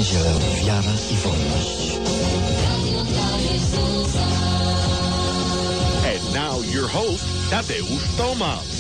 niedzielę Wiara i Wolność. And now your host, Tadeusz Tomasz.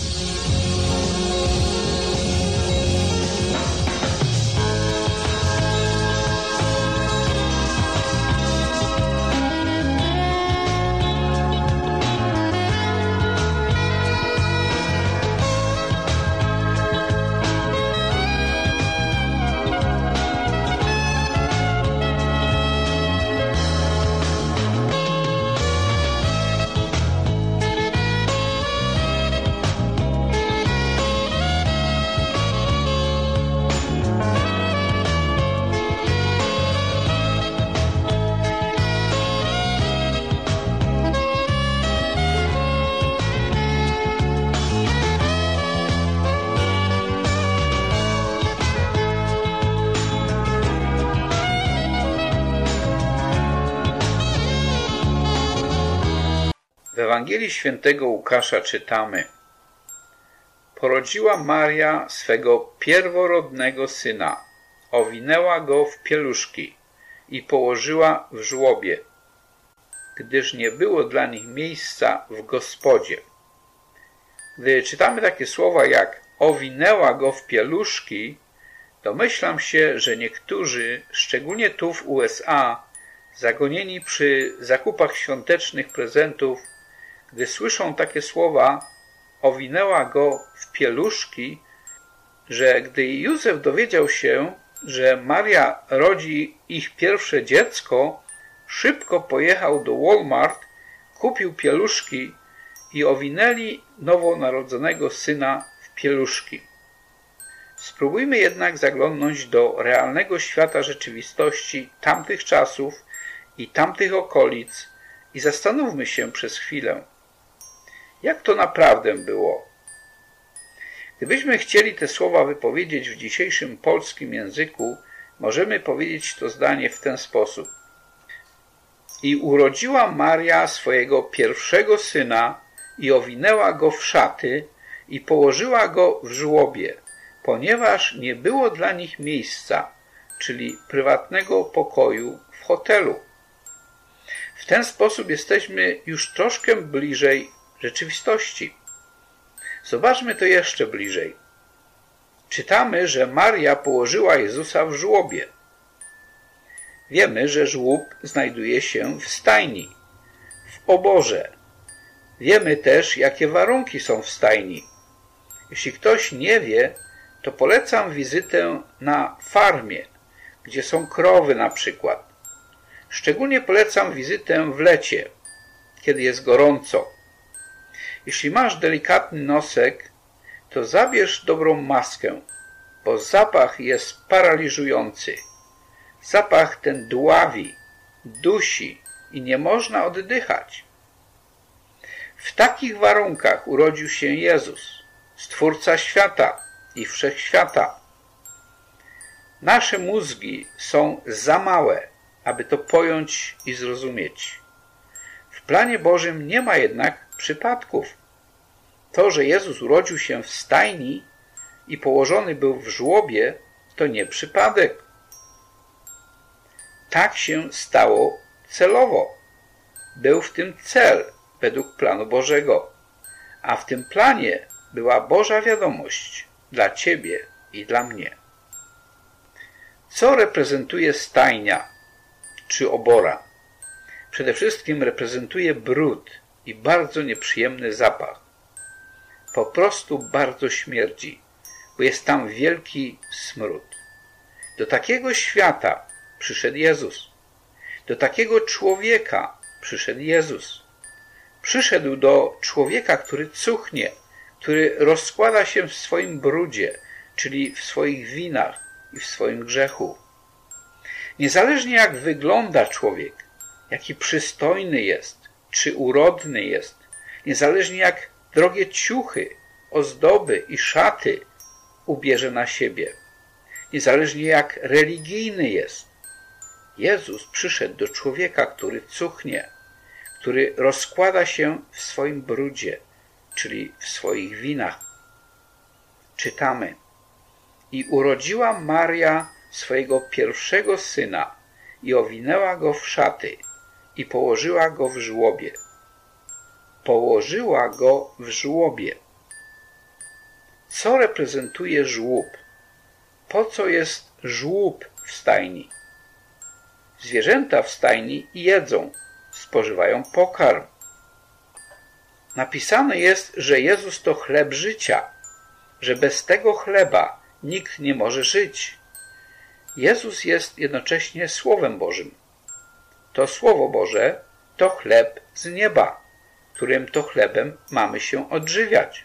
W Ewangelii Świętego Łukasza czytamy: Porodziła Maria swego pierworodnego syna, owinęła go w pieluszki i położyła w żłobie, gdyż nie było dla nich miejsca w gospodzie. Gdy czytamy takie słowa jak owinęła go w pieluszki, domyślam się, że niektórzy, szczególnie tu w USA, zagonieni przy zakupach świątecznych prezentów, gdy słyszą takie słowa owinęła go w pieluszki, że gdy Józef dowiedział się, że Maria rodzi ich pierwsze dziecko, szybko pojechał do Walmart, kupił pieluszki i owinęli nowonarodzonego syna w pieluszki. Spróbujmy jednak zaglądnąć do realnego świata rzeczywistości tamtych czasów i tamtych okolic i zastanówmy się przez chwilę, jak to naprawdę było. Gdybyśmy chcieli te słowa wypowiedzieć w dzisiejszym polskim języku, możemy powiedzieć to zdanie w ten sposób. I urodziła Maria swojego pierwszego syna i owinęła go w szaty i położyła go w żłobie, ponieważ nie było dla nich miejsca, czyli prywatnego pokoju w hotelu. W ten sposób jesteśmy już troszkę bliżej rzeczywistości. Zobaczmy to jeszcze bliżej. Czytamy, że Maria położyła Jezusa w żłobie. Wiemy, że żłób znajduje się w stajni, w oborze. Wiemy też, jakie warunki są w stajni. Jeśli ktoś nie wie, to polecam wizytę na farmie, gdzie są krowy na przykład. Szczególnie polecam wizytę w lecie, kiedy jest gorąco. Jeśli masz delikatny nosek, to zabierz dobrą maskę, bo zapach jest paraliżujący. Zapach ten dławi, dusi i nie można oddychać. W takich warunkach urodził się Jezus, Stwórca świata i wszechświata. Nasze mózgi są za małe, aby to pojąć i zrozumieć. W planie Bożym nie ma jednak przypadków. To, że Jezus urodził się w stajni i położony był w żłobie, to nie przypadek. Tak się stało celowo. Był w tym cel według planu Bożego, a w tym planie była Boża wiadomość dla ciebie i dla mnie. Co reprezentuje stajnia czy obora? Przede wszystkim reprezentuje brud i bardzo nieprzyjemny zapach. Po prostu bardzo śmierdzi, bo jest tam wielki smród. Do takiego świata przyszedł Jezus. Do takiego człowieka przyszedł Jezus. Przyszedł do człowieka, który cuchnie, który rozkłada się w swoim brudzie, czyli w swoich winach i w swoim grzechu. Niezależnie jak wygląda człowiek, jaki przystojny jest, czy urodny jest, niezależnie jak drogie ciuchy, ozdoby i szaty ubierze na siebie, niezależnie jak religijny jest, Jezus przyszedł do człowieka, który cuchnie, który rozkłada się w swoim brudzie, czyli w swoich winach. Czytamy: i urodziła Maria swojego pierwszego syna i owinęła go w szaty i położyła go w żłobie. Położyła go w żłobie. Co reprezentuje żłób? Po co jest żłób w stajni? Zwierzęta w stajni jedzą, spożywają pokarm. Napisane jest, że Jezus to chleb życia, że bez tego chleba nikt nie może żyć. Jezus jest jednocześnie Słowem Bożym. To Słowo Boże to chleb z nieba, którym to chlebem mamy się odżywiać.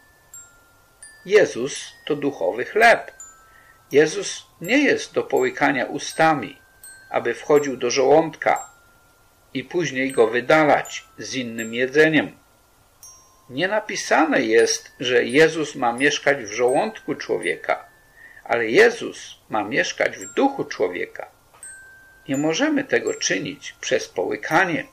Jezus to duchowy chleb. Jezus nie jest do połykania ustami, aby wchodził do żołądka i później go wydalać z innym jedzeniem. Nie napisane jest, że Jezus ma mieszkać w żołądku człowieka, ale Jezus ma mieszkać w duchu człowieka. Nie możemy tego czynić przez połykanie.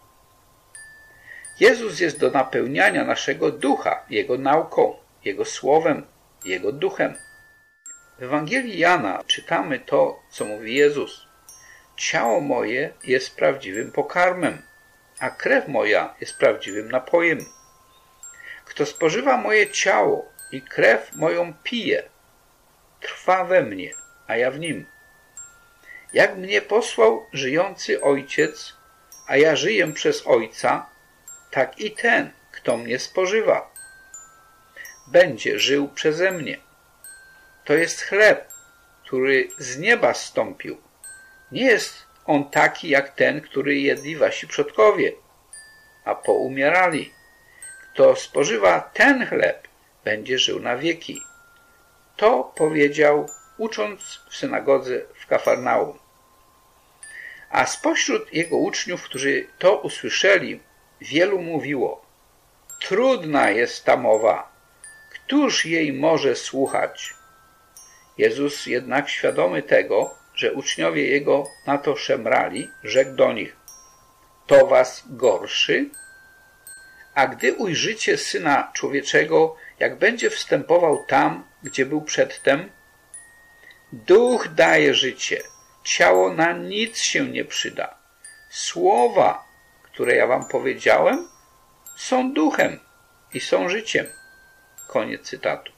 Jezus jest do napełniania naszego ducha Jego nauką, Jego słowem, Jego duchem. W Ewangelii Jana czytamy to, co mówi Jezus. Ciało moje jest prawdziwym pokarmem, a krew moja jest prawdziwym napojem. Kto spożywa moje ciało i krew moją pije, trwa we mnie, a ja w nim. Jak mnie posłał żyjący Ojciec, a ja żyję przez Ojca, tak i ten, kto mnie spożywa, będzie żył przeze mnie. To jest chleb, który z nieba zstąpił. Nie jest on taki jak ten, który jedli wasi przodkowie, a poumierali. Kto spożywa ten chleb, będzie żył na wieki. To powiedział, ucząc w synagodze w Kafarnaum. A spośród jego uczniów, którzy to usłyszeli, wielu mówiło: trudna jest ta mowa, któż jej może słuchać? Jezus jednak, świadomy tego, że uczniowie Jego na to szemrali, rzekł do nich: to was gorszy? A gdy ujrzycie Syna Człowieczego, jak będzie wstępował tam, gdzie był przedtem, duch daje życie, ciało na nic się nie przyda. Słowa, które ja wam powiedziałem, są duchem i są życiem. Koniec cytatu.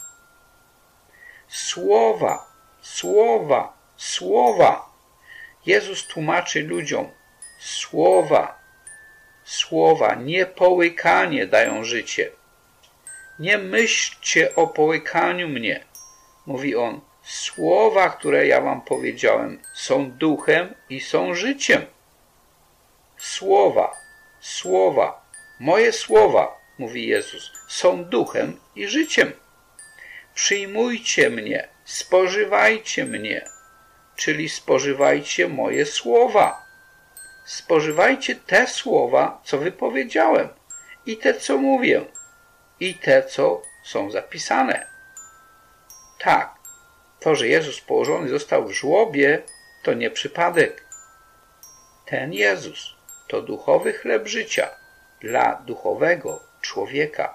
Słowa, słowa, słowa. Jezus tłumaczy ludziom: słowa, słowa, nie połykanie dają życie. Nie myślcie o połykaniu mnie, mówi on. Słowa, które ja wam powiedziałem, są duchem i są życiem. Słowa, słowa, moje słowa, mówi Jezus, są duchem i życiem. Przyjmujcie mnie, spożywajcie mnie, czyli spożywajcie moje słowa. Spożywajcie te słowa, co wypowiedziałem, i te, co mówię, i te, co są zapisane. Tak, to, że Jezus położony został w żłobie, to nie przypadek. Ten Jezus to duchowy chleb życia dla duchowego człowieka.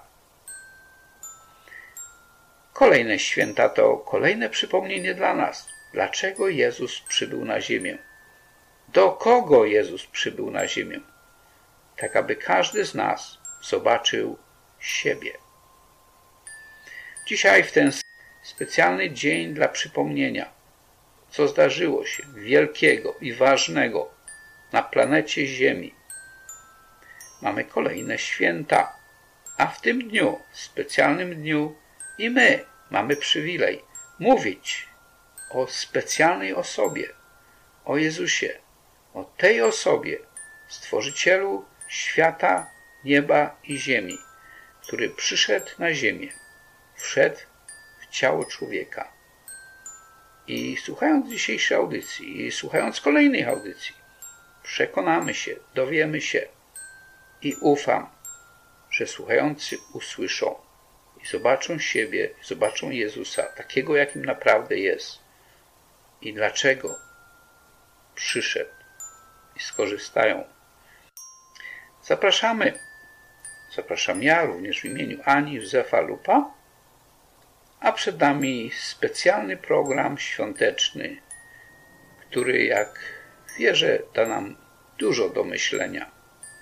Kolejne święta to kolejne przypomnienie dla nas, dlaczego Jezus przybył na ziemię. Do kogo Jezus przybył na ziemię? Tak, aby każdy z nas zobaczył siebie. Dzisiaj w ten specjalny dzień dla przypomnienia, co zdarzyło się wielkiego i ważnego na planecie Ziemi. Mamy kolejne święta, a w tym dniu, specjalnym dniu, i my mamy przywilej mówić o specjalnej osobie, o Jezusie, o tej osobie, Stworzycielu świata, nieba i ziemi, który przyszedł na ziemię, wszedł w ciało człowieka. I słuchając dzisiejszej audycji, i słuchając kolejnych audycji, przekonamy się, dowiemy się i ufam, że słuchający usłyszą i zobaczą siebie, zobaczą Jezusa, takiego, jakim naprawdę jest i dlaczego przyszedł i skorzystają. Zapraszam ja również w imieniu Ani Józefa Lupa, a przed nami specjalny program świąteczny który, jak wierzę, da nam dużo do myślenia.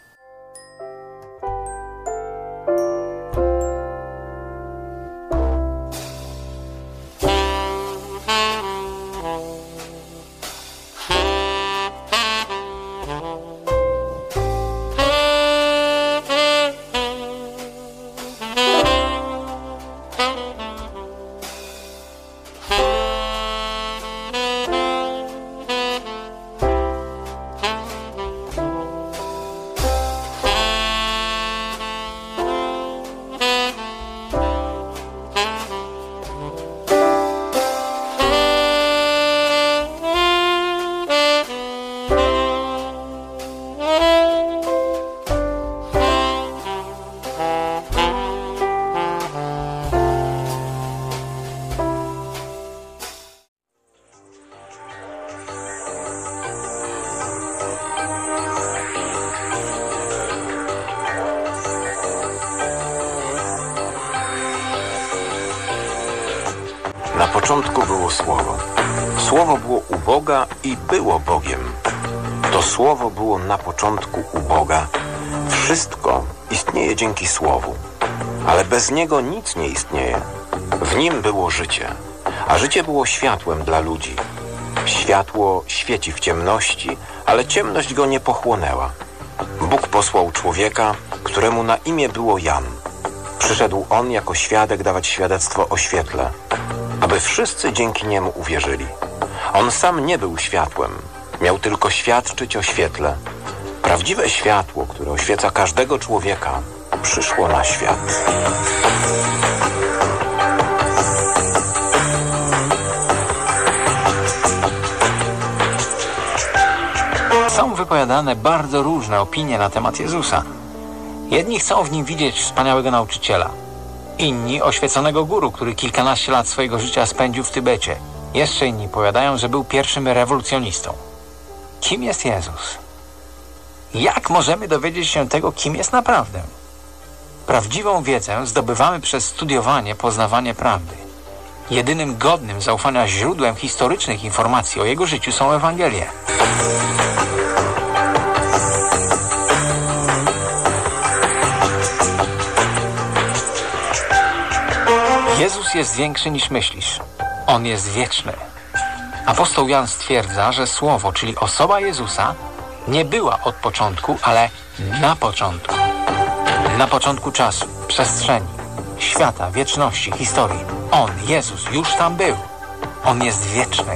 Na początku było Słowo. Słowo było u Boga i było Bogiem. To Słowo było na początku u Boga. Wszystko istnieje dzięki Słowu, ale bez Niego nic nie istnieje. W Nim było życie, a życie było światłem dla ludzi. Światło świeci w ciemności, ale ciemność go nie pochłonęła. Bóg posłał człowieka, któremu na imię było Jan. Przyszedł on jako świadek dawać świadectwo o świetle, aby wszyscy dzięki niemu uwierzyli. On sam nie był światłem, miał tylko świadczyć o świetle. Prawdziwe światło, które oświeca każdego człowieka, przyszło na świat. Są wypowiadane bardzo różne opinie na temat Jezusa. Jedni chcą w nim widzieć wspaniałego nauczyciela. Inni oświeconego guru, który kilkanaście lat swojego życia spędził w Tybecie. Jeszcze inni powiadają, że był pierwszym rewolucjonistą. Kim jest Jezus? Jak możemy dowiedzieć się tego, kim jest naprawdę? Prawdziwą wiedzę zdobywamy przez studiowanie, poznawanie prawdy. Jedynym godnym zaufania źródłem historycznych informacji o jego życiu są Ewangelie. Jezus jest większy niż myślisz. On jest wieczny. Apostoł Jan stwierdza, że Słowo, czyli osoba Jezusa, nie była od początku, ale na początku. Na początku czasu, przestrzeni, świata, wieczności, historii. On, Jezus, już tam był. On jest wieczny.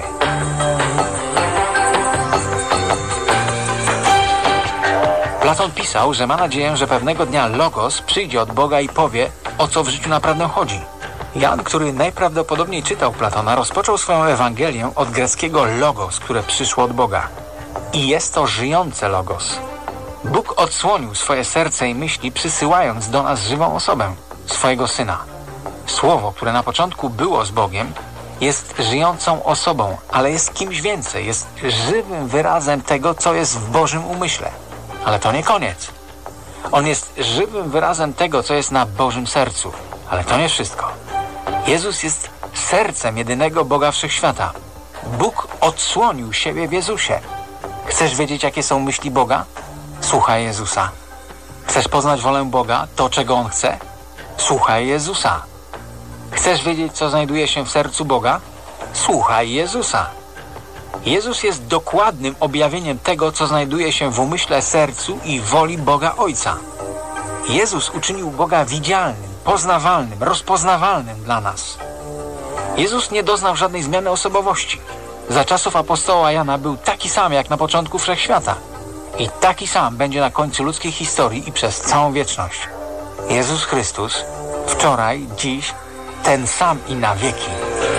Platon pisał, że ma nadzieję, że pewnego dnia Logos przyjdzie od Boga i powie, o co w życiu naprawdę chodzi. Jan, który najprawdopodobniej czytał Platona, rozpoczął swoją Ewangelię od greckiego logos, które przyszło od Boga. I jest to żyjące logos. Bóg odsłonił swoje serce i myśli, przysyłając do nas żywą osobę, swojego Syna. Słowo, które na początku było z Bogiem, jest żyjącą osobą, ale jest kimś więcej, jest żywym wyrazem tego, co jest w Bożym umyśle. Ale to nie koniec. On jest żywym wyrazem tego, co jest na Bożym sercu. Ale to nie wszystko. Jezus jest sercem jedynego Boga Wszechświata. Bóg odsłonił siebie w Jezusie. Chcesz wiedzieć, jakie są myśli Boga? Słuchaj Jezusa. Chcesz poznać wolę Boga, to czego On chce? Słuchaj Jezusa. Chcesz wiedzieć, co znajduje się w sercu Boga? Słuchaj Jezusa. Jezus jest dokładnym objawieniem tego, co znajduje się w umyśle, sercu i woli Boga Ojca. Jezus uczynił Boga widzialnym, poznawalnym, rozpoznawalnym dla nas. Jezus nie doznał żadnej zmiany osobowości. Za czasów apostoła Jana był taki sam jak na początku wszechświata. I taki sam będzie na końcu ludzkiej historii i przez całą wieczność. Jezus Chrystus, wczoraj, dziś, ten sam i na wieki.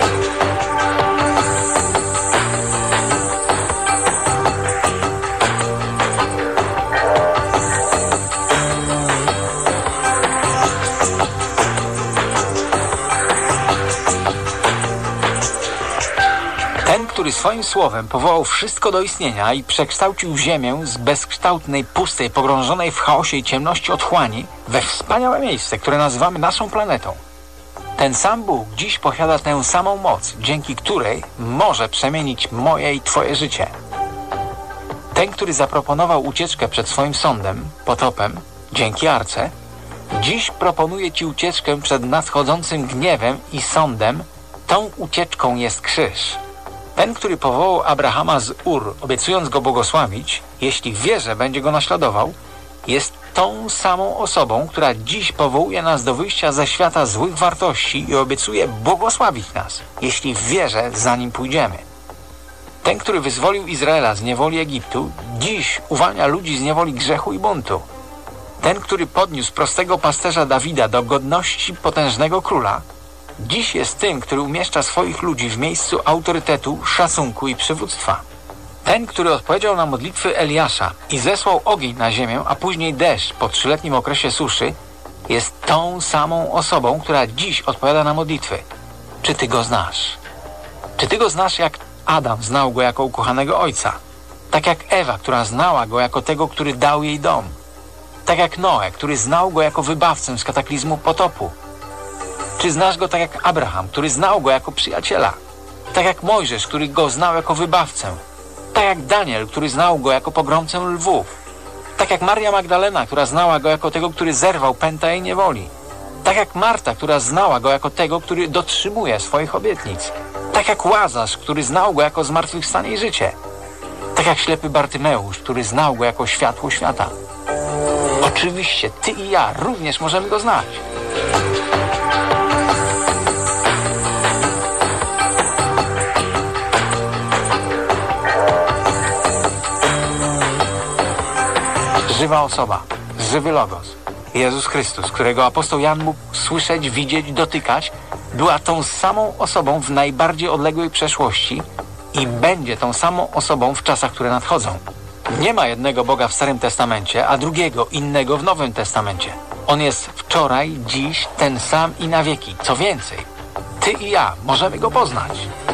Który swoim słowem powołał wszystko do istnienia i przekształcił ziemię z bezkształtnej, pustej, pogrążonej w chaosie i ciemności otchłani we wspaniałe miejsce, które nazywamy naszą planetą. Ten sam Bóg dziś posiada tę samą moc, dzięki której może przemienić moje i Twoje życie. Ten, który zaproponował ucieczkę przed swoim sądem, potopem, dzięki arce, dziś proponuje Ci ucieczkę przed nadchodzącym gniewem i sądem. Tą ucieczką jest krzyż. Ten, który powołał Abrahama z Ur, obiecując go błogosławić, jeśli w wierze będzie go naśladował, jest tą samą osobą, która dziś powołuje nas do wyjścia ze świata złych wartości i obiecuje błogosławić nas, jeśli w wierze za nim pójdziemy. Ten, który wyzwolił Izraela z niewoli Egiptu, dziś uwalnia ludzi z niewoli grzechu i buntu. Ten, który podniósł prostego pasterza Dawida do godności potężnego króla, dziś jest tym, który umieszcza swoich ludzi w miejscu autorytetu, szacunku i przywództwa. Ten, który odpowiedział na modlitwy Eliasza i zesłał ogień na ziemię, a później deszcz po 3-letnim okresie suszy, jest tą samą osobą, która dziś odpowiada na modlitwy. Czy Ty go znasz? Czy Ty go znasz, jak Adam znał go jako ukochanego ojca? Tak jak Ewa, która znała go jako tego, który dał jej dom? Tak jak Noe, który znał go jako wybawcę z kataklizmu potopu? Czy znasz go tak jak Abraham, który znał go jako przyjaciela? Tak jak Mojżesz, który go znał jako wybawcę? Tak jak Daniel, który znał go jako pogromcę lwów? Tak jak Maria Magdalena, która znała go jako tego, który zerwał pęta jej niewoli? Tak jak Marta, która znała go jako tego, który dotrzymuje swoich obietnic? Tak jak Łazarz, który znał go jako zmartwychwstanie i życie? Tak jak ślepy Bartymeusz, który znał go jako światło świata? Oczywiście Ty i ja również możemy go znać. Żywa osoba, żywy Logos, Jezus Chrystus, którego apostoł Jan mógł słyszeć, widzieć, dotykać, była tą samą osobą w najbardziej odległej przeszłości i będzie tą samą osobą w czasach, które nadchodzą. Nie ma jednego Boga w Starym Testamencie, a drugiego, innego w Nowym Testamencie. On jest wczoraj, dziś, ten sam i na wieki. Co więcej, Ty i ja możemy Go poznać.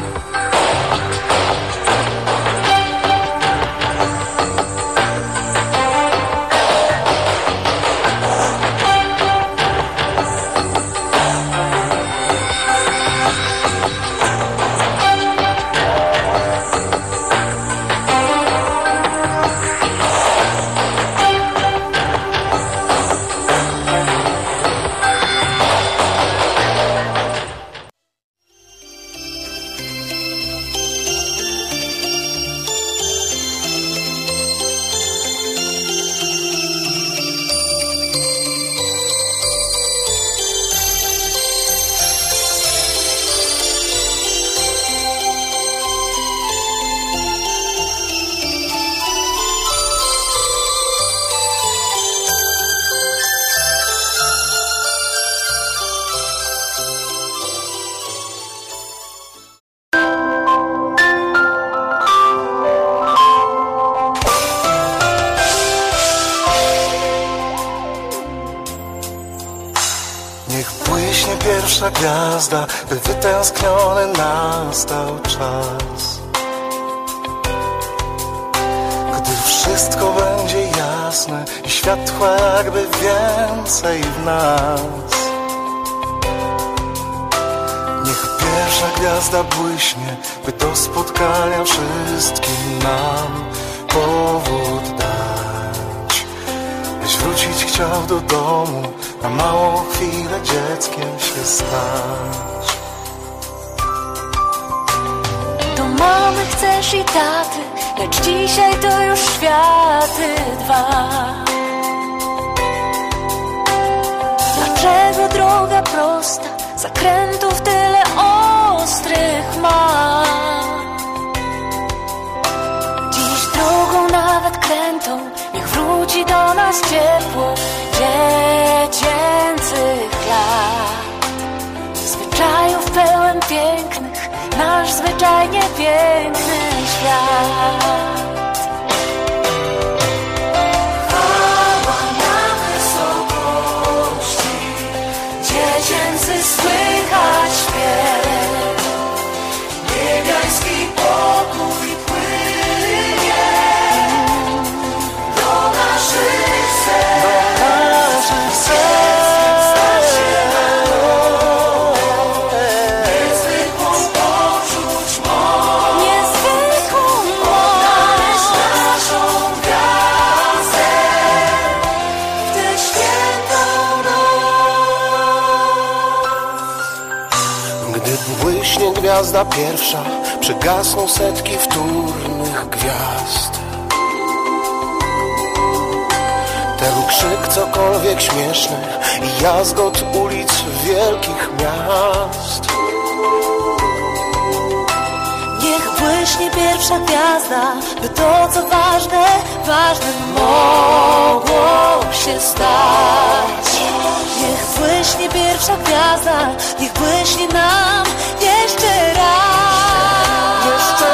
Pierwsza gwiazda, by wytęskniony nastał czas. Gdy wszystko będzie jasne i światła jakby więcej w nas. Niech pierwsza gwiazda błyśnie, by do spotkania wszystkim nam powód dać. Byś wrócić chciał do domu, na małą chwilę dzieckiem się stać. Do mamy chcesz i taty, lecz dzisiaj to już światy dwa. Dlaczego droga prosta, zakrętów tyle ostrych ma? Dziś drogą nawet krętą, niech wróci do nas ciepło dziecięcych lat. Zwyczajów pełen pięknych, nasz zwyczajnie piękny świat. Chwała na wysokości, dziecięcy słychać śpiew. Niebiański pokój płynie do naszych serc. gwiazda pierwsza, przygasną setki wtórnych gwiazd. Ten krzyk cokolwiek śmieszny i jazgot ulic wielkich miast. Niech błyśnie pierwsza gwiazda, by to co ważne, ważnym mogło się stać. Niech błyśnie pierwsza gwiazda, niech błyśnie nam jeszcze raz. Jeszcze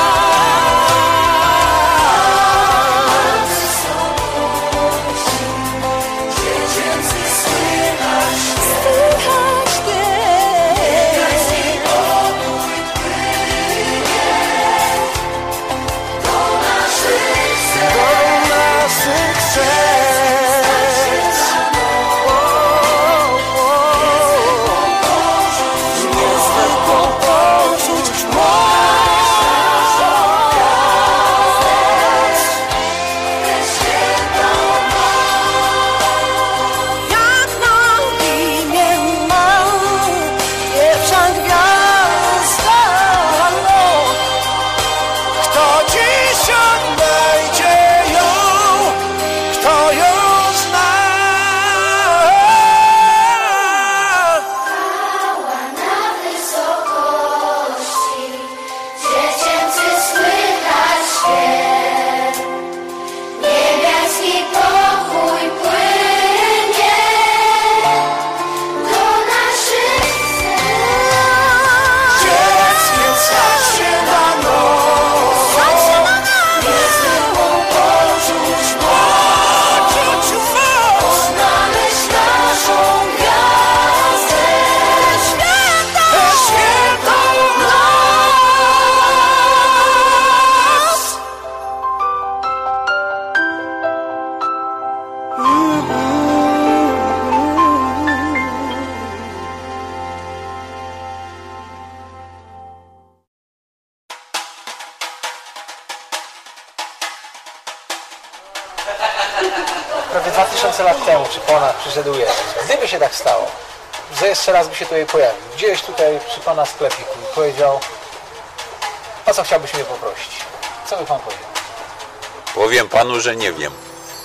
Prawie 2000 lat temu, czy ponad, przyszedł Jezus. Gdyby się tak stało, że jeszcze raz by się tutaj pojawił, gdzieś tutaj przy Pana sklepiku i powiedział, o co chciałbyś mnie poprosić? Co by Pan powiedział? Powiem Panu, że nie wiem.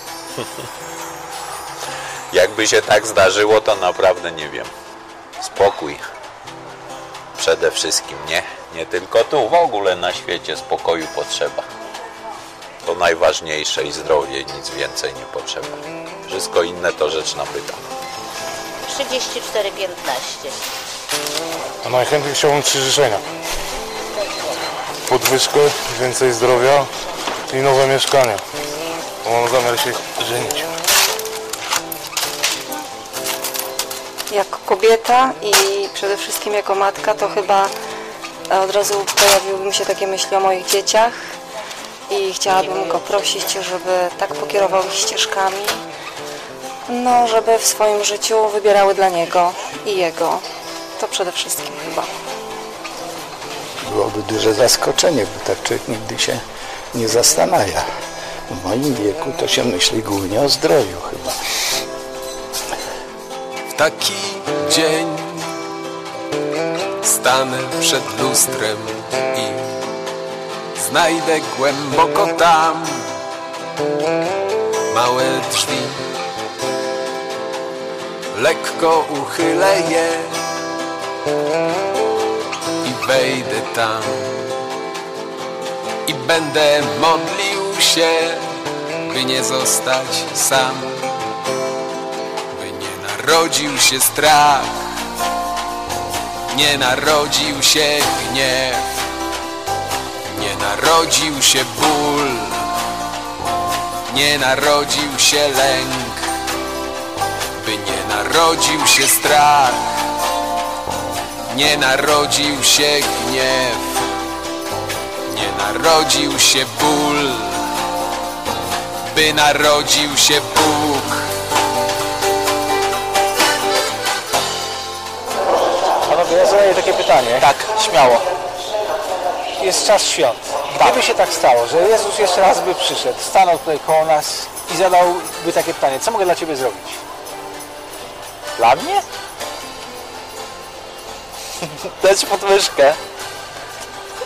Jakby się tak zdarzyło, to naprawdę nie wiem. Spokój. Przede wszystkim, nie? Nie tylko tu, w ogóle na świecie spokoju potrzeba. To najważniejsze i zdrowie, nic więcej nie potrzeba. Wszystko inne to rzecz nabyta. 34,15. A najchętniej chciałbym 3 życzenia. Podwyżkę, więcej zdrowia i nowe mieszkanie. Bo mam zamiar się żenić. Jako kobieta i przede wszystkim jako matka to chyba od razu pojawiłyby mi się takie myśli o moich dzieciach i chciałabym go prosić, żeby tak pokierował ich ścieżkami, no żeby w swoim życiu wybierały dla niego i jego. To przede wszystkim chyba. Byłoby duże zaskoczenie, bo tak człowiek nigdy się nie zastanawia. W moim wieku to się myśli głównie o zdrowiu chyba. W taki dzień stanę przed lustrem i znajdę głęboko tam małe drzwi. Lekko uchylę je i wejdę tam i będę modlił się, by nie zostać sam, by nie narodził się strach, nie narodził się gniew, nie narodził się ból, nie narodził się lęk, by nie narodził się strach, nie narodził się gniew, nie narodził się ból, by narodził się Bóg. Panowie, ja zadaję takie pytanie. Tak, śmiało. Jest czas świąt. Gdyby się tak stało, że Jezus jeszcze raz by przyszedł, stanął tutaj koło nas i zadałby takie pytanie, co mogę dla Ciebie zrobić? Dla mnie? Dać podwyżkę.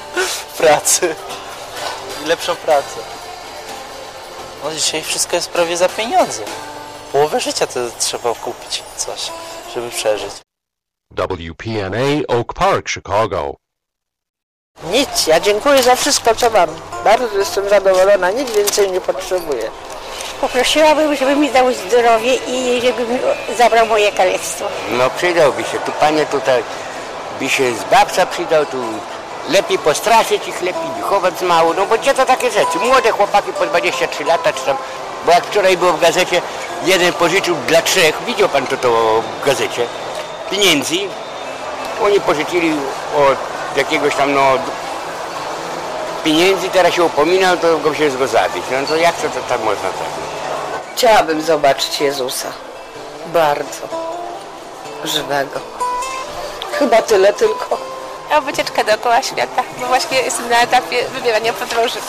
pracy i lepszą pracę. No dzisiaj wszystko jest prawie za pieniądze. Połowę życia to trzeba kupić coś, żeby przeżyć. WPNA Oak Park, Chicago. Nic, ja dziękuję za wszystko, co mam. Bardzo jestem zadowolona, nic więcej nie potrzebuję. Poprosiłabym, żeby mi dał zdrowie i żeby mi zabrał moje kalectwo. No przydałby się, tu panie tutaj by się zbawca przydał, tu lepiej postraszyć ich, lepiej wychować mało, no bo gdzie to takie rzeczy? Młode chłopaki po 23 lata czy tam, bo jak wczoraj było w gazecie, jeden pożyczył dla 3, widział pan to w gazecie, pieniędzy, oni pożyczyli od jakiegoś tam no pieniędzy, teraz się upominał, to go się zabić. No to jak to tak można tak? Chciałabym zobaczyć Jezusa. Bardzo. Żywego. Chyba tyle tylko. A wycieczkę dookoła świata, bo właśnie jestem na etapie wybierania podróży.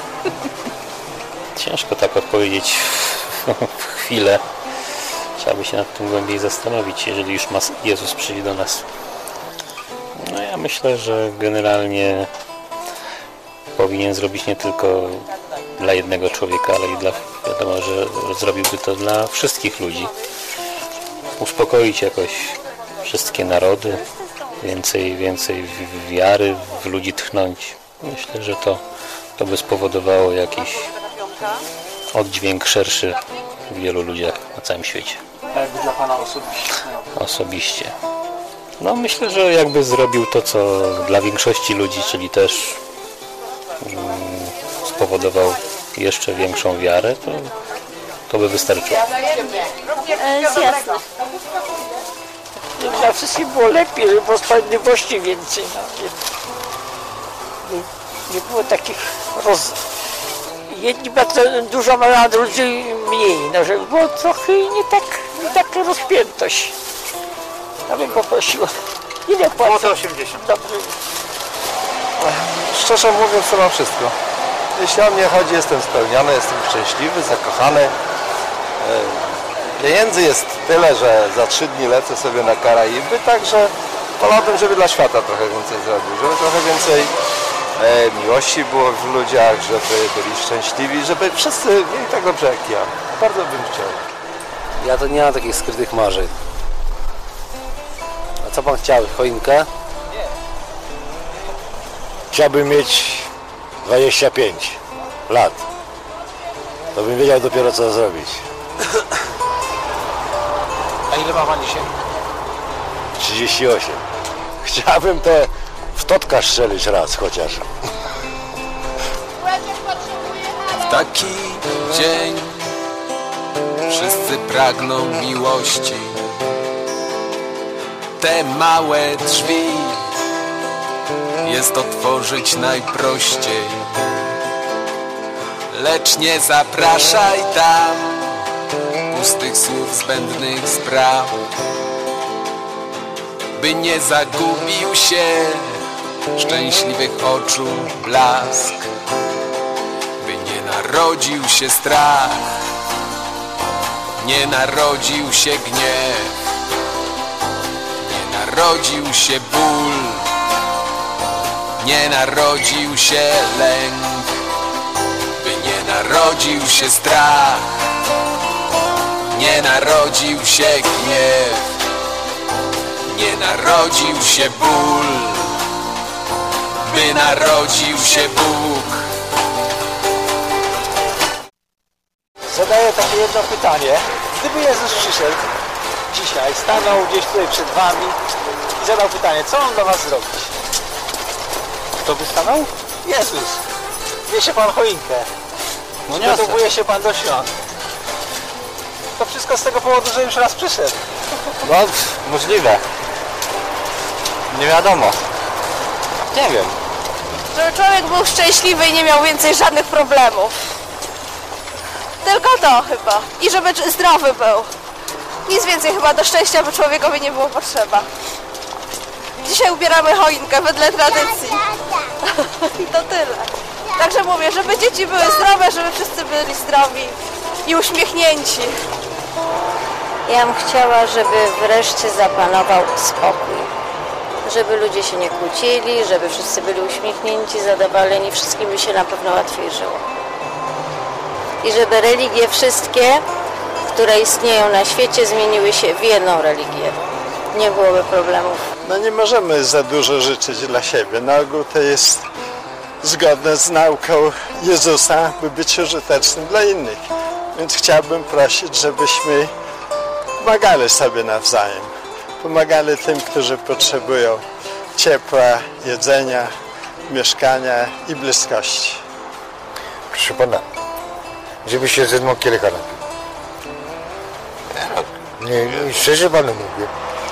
Ciężko tak odpowiedzieć w chwilę. Trzeba by się nad tym głębiej zastanowić, jeżeli już Jezus przyjdzie do nas. No ja myślę, że generalnie powinien zrobić nie tylko dla jednego człowieka, ale i wiadomo, że zrobiłby to dla wszystkich ludzi. Uspokoić jakoś wszystkie narody, więcej wiary w ludzi tchnąć. Myślę, że to by spowodowało jakiś oddźwięk szerszy w wielu ludziach na całym świecie. A jakby dla pana osobiście? Osobiście. No myślę, że jakby zrobił to, co dla większości ludzi, czyli też spowodował jeszcze większą wiarę, to by wystarczyło. Jasne. Żeby dla wszystkich było lepiej, żeby było sprawiedliwości więcej. Nie było takich jedni bardzo dużo mają, a drudzy mniej. No, żeby było trochę nie tak rozpiętość. Ja bym poprosiła. Ile płacę? 80. Dobrze. Szczerze mówiąc, to mam wszystko. Jeśli o mnie chodzi, jestem spełniony, jestem szczęśliwy, zakochany. Pieniędzy jest tyle, że za 3 dni lecę sobie na Karaiby, także wolałbym, żeby dla świata trochę więcej zrobił, żeby trochę więcej miłości było w ludziach, żeby byli szczęśliwi, żeby wszyscy mieli tak dobrze jak ja. Bardzo bym chciał. Ja to nie mam takich skrytych marzeń. A co pan chciał? Choinkę? Chciałbym mieć 25 lat. To bym wiedział dopiero co zrobić. A ile ma pan dzisiaj? 38. Chciałbym te w totka strzelić raz chociaż. W taki dzień wszyscy pragną miłości. Te małe drzwi jest otworzyć najprościej. Lecz nie zapraszaj tam pustych słów, zbędnych spraw, by nie zagubił się szczęśliwych oczu blask, by nie narodził się strach, nie narodził się gniew, nie narodził się ból, nie narodził się lęk, by nie narodził się strach, nie narodził się gniew, nie narodził się ból, by narodził się Bóg. Zadaję takie jedno pytanie. Gdyby Jezus przyszedł dzisiaj, stanął gdzieś tutaj przed wami i zadał pytanie, co on do was zrobić? Kto by stanął? Jezus. Niesie pan choinkę. No nie. Przygotowuje się pan do świąt. To wszystko z tego powodu, że już raz przyszedł. No, możliwe. Nie wiadomo. Nie wiem. Żeby człowiek był szczęśliwy i nie miał więcej żadnych problemów. Tylko to chyba. I żeby zdrowy był. Nic więcej chyba do szczęścia by człowiekowi nie było potrzeba. Dzisiaj ubieramy choinkę wedle tradycji. I to tyle. Także mówię, żeby dzieci były zdrowe, żeby wszyscy byli zdrowi i uśmiechnięci. Ja bym chciała, żeby wreszcie zapanował spokój. żeby ludzie się nie kłócili, żeby wszyscy byli uśmiechnięci, zadowoleni, wszystkim by się na pewno łatwiej żyło. I żeby religie wszystkie, które istnieją na świecie, zmieniły się w jedną religię. Nie byłoby problemów. No nie możemy za dużo życzyć dla siebie. Na ogół to jest zgodne z nauką Jezusa, by być użytecznym dla innych. Więc chciałbym prosić, żebyśmy pomagali sobie nawzajem. Pomagali tym, którzy potrzebują ciepła, jedzenia, mieszkania i bliskości. Proszę pana, żeby się ze mną kielicha napił. Nie, szczerze panu mówię.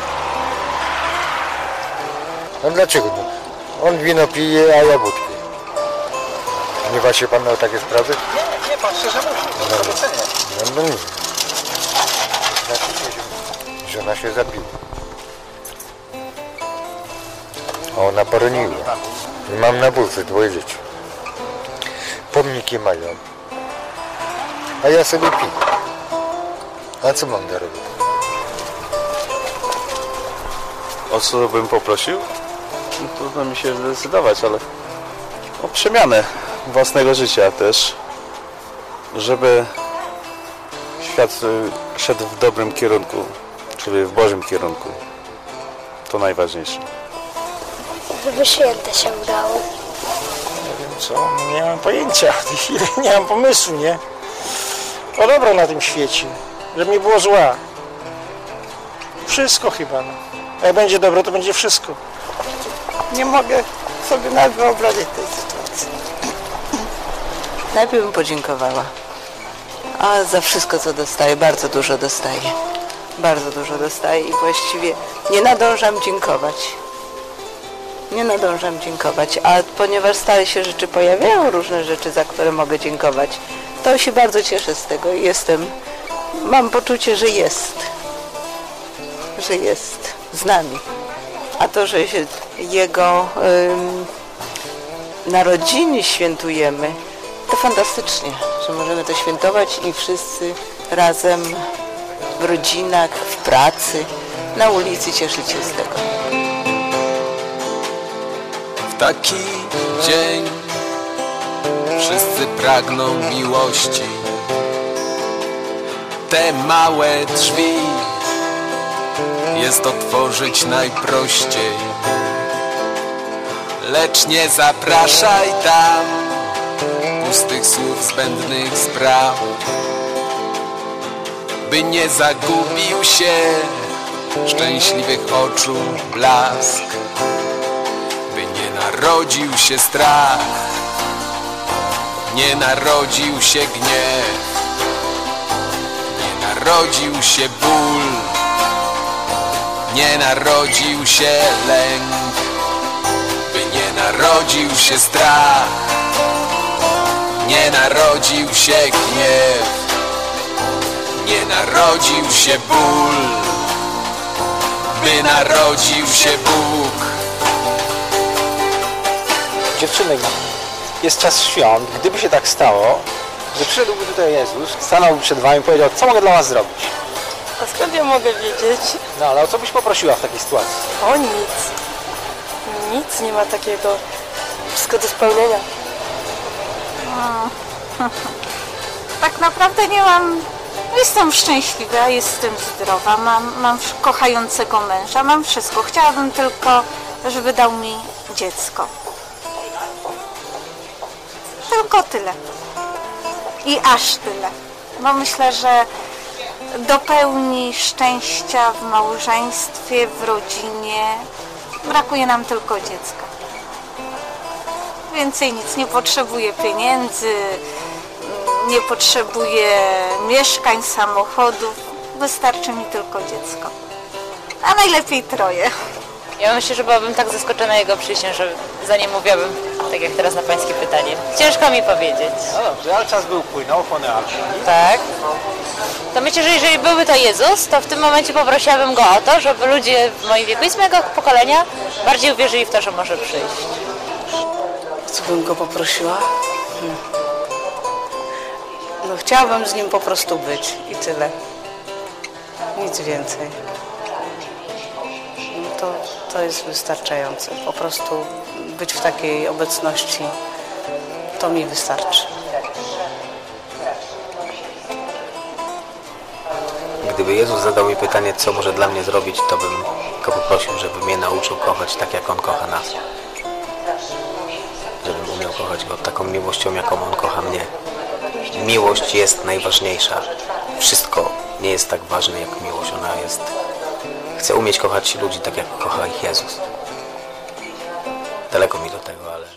A dlaczego? On wino pije, a ja wódkę. Nie wa się pan o takie sprawy? Nie, pan szczerze mówi. No nie. Znaczy, że ona się zabiła. A ona poroniła. I mam na wózce 2 dzieci. Pomniki mają. A ja sobie piję. A co mam do roboty? O co bym poprosił? No, trudno mi się zdecydować, ale o przemianę własnego życia też, żeby świat szedł w dobrym kierunku, czyli w Bożym kierunku. To najważniejsze. Żeby święte się udało. Nie wiem co, nie mam pojęcia w tej chwili, nie mam pomysłu, nie? O dobro na tym świecie, żeby nie było zła. Wszystko chyba, no. Jak będzie dobro, to będzie wszystko. Nie mogę sobie nawet wyobrazić tej sytuacji. Najpierw bym podziękowała. A za wszystko, co dostaję, bardzo dużo dostaję. Bardzo dużo dostaję i właściwie nie nadążam dziękować. Nie nadążam dziękować, a ponieważ stale się rzeczy pojawiają, różne rzeczy, za które mogę dziękować, to się bardzo cieszę z tego i mam poczucie, że jest z nami. A to, że się Jego narodziny świętujemy, to fantastycznie, że możemy to świętować i wszyscy razem w rodzinach, w pracy, na ulicy cieszyć się z tego. W taki dzień wszyscy pragną miłości. Te małe drzwi jest otworzyć najprościej. Lecz nie zapraszaj tam pustych słów, zbędnych spraw, by nie zagubił się szczęśliwych oczu blask, by nie narodził się strach, nie narodził się gniew, nie narodził się ból, nie narodził się lęk, by nie narodził się strach, nie narodził się gniew, nie narodził się ból, by narodził się Bóg. Dziewczyny, jest czas świąt. Gdyby się tak stało, że przyszedłby tutaj Jezus, stanąłby przed wami i powiedział, co mogę dla was zrobić? A skąd ja mogę wiedzieć? No, ale o co byś poprosiła w takiej sytuacji? O nic. Nic nie ma takiego. Wszystko do spełnienia. Tak naprawdę nie mam... Jestem szczęśliwa, jestem zdrowa, mam kochającego męża, mam wszystko. Chciałabym tylko, żeby dał mi dziecko. Tylko tyle. I aż tyle. Bo myślę, że do pełni szczęścia w małżeństwie, w rodzinie brakuje nam tylko dziecka. Więcej nic. Nie potrzebuję pieniędzy, nie potrzebuję mieszkań, samochodów. Wystarczy mi tylko dziecko. A najlepiej 3. Ja myślę, że byłabym tak zaskoczona jego przyjściem, że zanim mówiłabym, tak jak teraz na pańskie pytanie. Ciężko mi powiedzieć. No dobrze, ale czas by upłynął, tak. To myślę, że jeżeli byłby to Jezus, to w tym momencie poprosiłabym Go o to, żeby ludzie w moim wieku i z mojego pokolenia bardziej uwierzyli w to, że może przyjść. Co bym Go poprosiła? No chciałabym z Nim po prostu być i tyle. Nic więcej. to jest wystarczające. Po prostu być w takiej obecności, to mi wystarczy. Gdyby Jezus zadał mi pytanie, co może dla mnie zrobić, to bym go poprosił, żeby mnie nauczył kochać tak, jak On kocha nas. Żebym umiał kochać Go taką miłością, jaką On kocha mnie. Miłość jest najważniejsza. Wszystko nie jest tak ważne, jak miłość. Ona jest... Chcę umieć kochać ludzi tak, jak kocha ich Jezus. Daleko mi do tego, ale...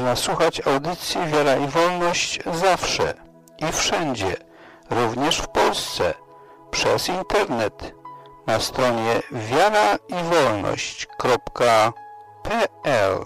Można słuchać audycji Wiara i Wolność zawsze i wszędzie, również w Polsce, przez internet na stronie wiaraiwolność.pl.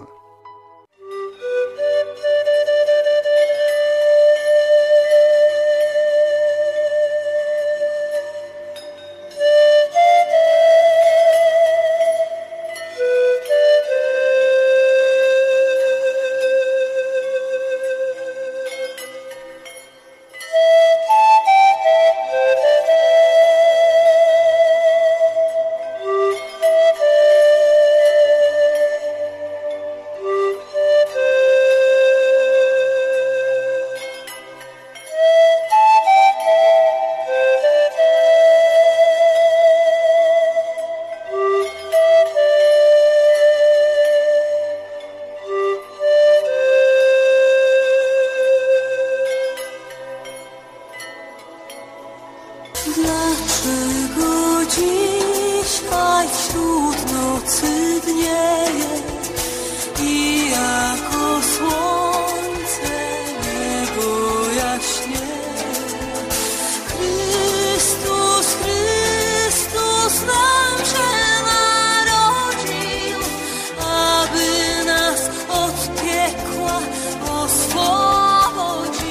Dlaczego dzisiaj wśród nocy dnieje i jako słońce niebo jaśnieje? Chrystus, Chrystus nam się narodził, aby nas od piekła oswobodził.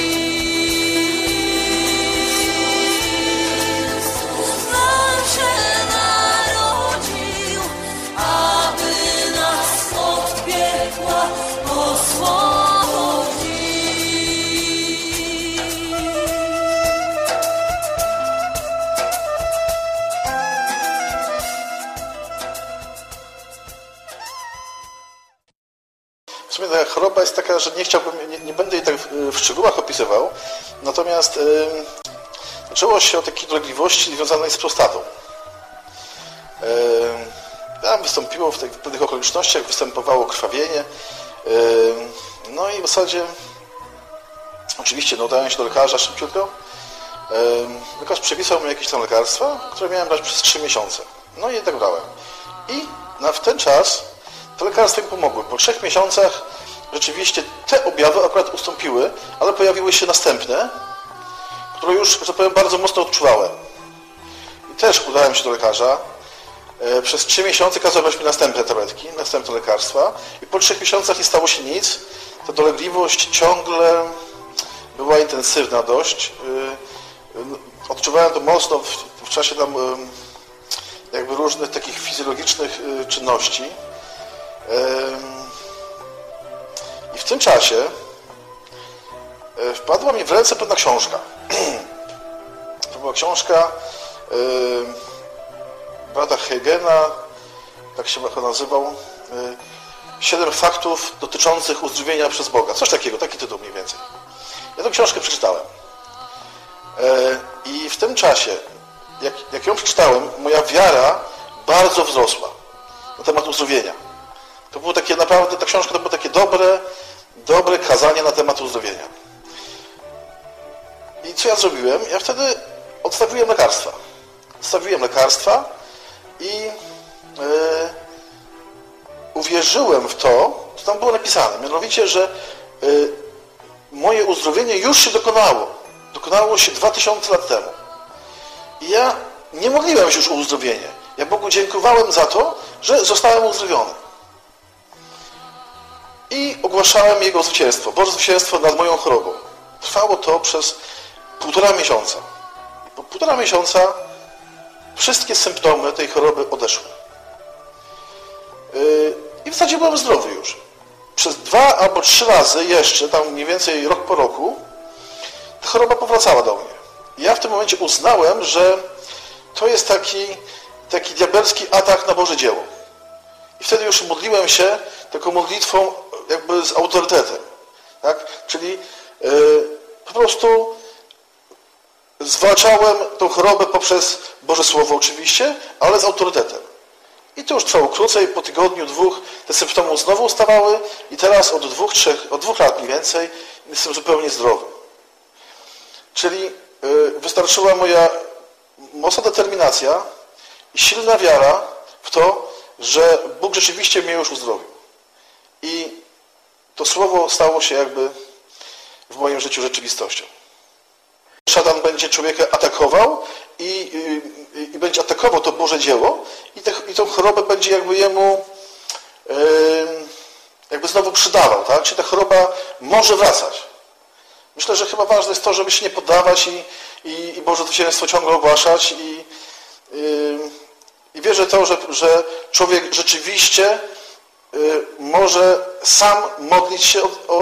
W sumie ta choroba jest taka, że nie chciałbym, nie będę jej tak w szczegółach opisywał, natomiast zaczęło się od takiej dolegliwości związanej z prostatą. Tam wystąpiło w pewnych okolicznościach, występowało krwawienie, no i w zasadzie oczywiście udałem się do lekarza szybciutko. Lekarz przepisał mi jakieś tam lekarstwa, które miałem brać przez 3 miesiące. No i tak brałem. I w ten czas te lekarstwa mi pomogły. Po 3 miesiącach rzeczywiście te objawy akurat ustąpiły, ale pojawiły się następne, które już, że powiem, bardzo mocno odczuwałem. I też udałem się do lekarza. Przez 3 miesiące kazał brać mi następne tabletki, następne lekarstwa i po 3 miesiącach nie stało się nic. Ta dolegliwość ciągle była intensywna dość. Odczuwałem to mocno w czasie tam jakby różnych takich fizjologicznych czynności. I w tym czasie wpadła mi w ręce pewna książka. To była książka brata Hegena, tak się nazywał, 7 faktów dotyczących uzdrowienia przez Boga. Coś takiego, taki tytuł mniej więcej. Ja tę książkę przeczytałem. I w tym czasie, jak ją przeczytałem, moja wiara bardzo wzrosła na temat uzdrowienia. To było takie naprawdę, ta książka to było takie dobre kazanie na temat uzdrowienia. I co ja zrobiłem? Ja wtedy odstawiłem lekarstwa. Odstawiłem lekarstwa i uwierzyłem w to, co tam było napisane. Mianowicie, że moje uzdrowienie już się dokonało. Dokonało się 2000 lat temu. I ja nie modliłem się już o uzdrowienie. Ja Bogu dziękowałem za to, że zostałem uzdrowiony. I ogłaszałem Jego zwycięstwo, Boże zwycięstwo nad moją chorobą. Trwało to przez 1,5 miesiąca. Po 1,5 miesiąca wszystkie symptomy tej choroby odeszły. I w zasadzie byłem zdrowy już. Przez 2 albo 3 razy jeszcze, tam mniej więcej rok po roku, ta choroba powracała do mnie. I ja w tym momencie uznałem, że to jest taki diabelski atak na Boże dzieło. I wtedy już modliłem się taką modlitwą jakby z autorytetem. Tak? Czyli po prostu zwalczałem tą chorobę poprzez Boże Słowo oczywiście, ale z autorytetem. I to już trwało krócej, po tygodniu, 2 te symptomy znowu ustawały i teraz od 2 lat mniej więcej jestem zupełnie zdrowy. Czyli wystarczyła moja mocna determinacja i silna wiara w to, że Bóg rzeczywiście mnie już uzdrowił. I to słowo stało się jakby w moim życiu rzeczywistością. Szatan będzie człowieka atakował i będzie atakował to Boże dzieło i tą chorobę będzie jakby jemu jakby znowu przydawał, tak? Czyli ta choroba może wracać. Myślę, że chyba ważne jest to, żeby się nie poddawać i Boże zwycięstwo ciągle ogłaszać i wierzę to, że człowiek rzeczywiście może sam modlić się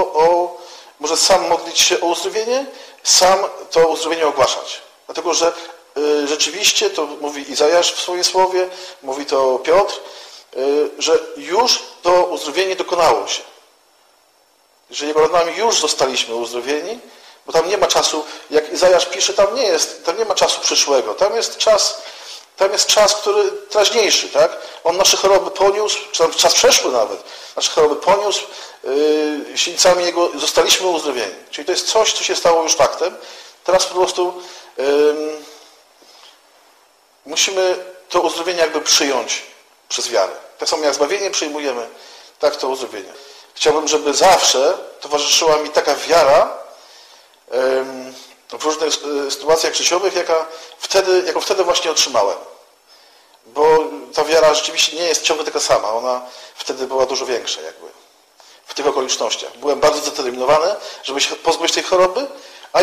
o uzdrowienie, sam to uzdrowienie ogłaszać. Dlatego, że rzeczywiście, to mówi Izajasz w swoim słowie, mówi to Piotr, że już to uzdrowienie dokonało się. Że Jego ranami już zostaliśmy uzdrowieni, bo tam nie ma czasu, jak Izajasz pisze, tam nie ma czasu przyszłego, tam jest czas, który teraźniejszy, tak? On nasze choroby poniósł, czy tam czas przeszły nawet, nasze choroby poniósł, silnicami Jego zostaliśmy uzdrowieni. Czyli to jest coś, co się stało już faktem. Teraz po prostu musimy to uzdrowienie jakby przyjąć przez wiarę. Tak samo jak zbawienie przyjmujemy, tak to uzdrowienie. Chciałbym, żeby zawsze towarzyszyła mi taka wiara w różnych sytuacjach życiowych, jaką wtedy właśnie otrzymałem. Bo ta wiara rzeczywiście nie jest ciągle taka sama. Ona wtedy była dużo większa jakby w tych okolicznościach. Byłem bardzo zdeterminowany, żeby się pozbyć tej choroby, a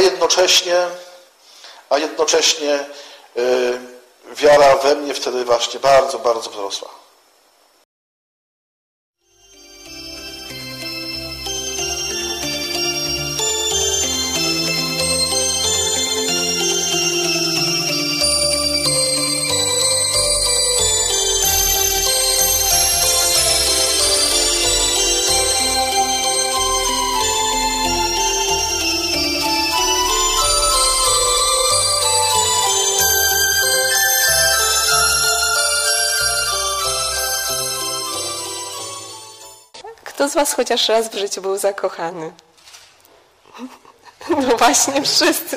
jednocześnie wiara we mnie wtedy właśnie bardzo, bardzo wzrosła. Kto z was chociaż raz w życiu był zakochany? No właśnie, wszyscy.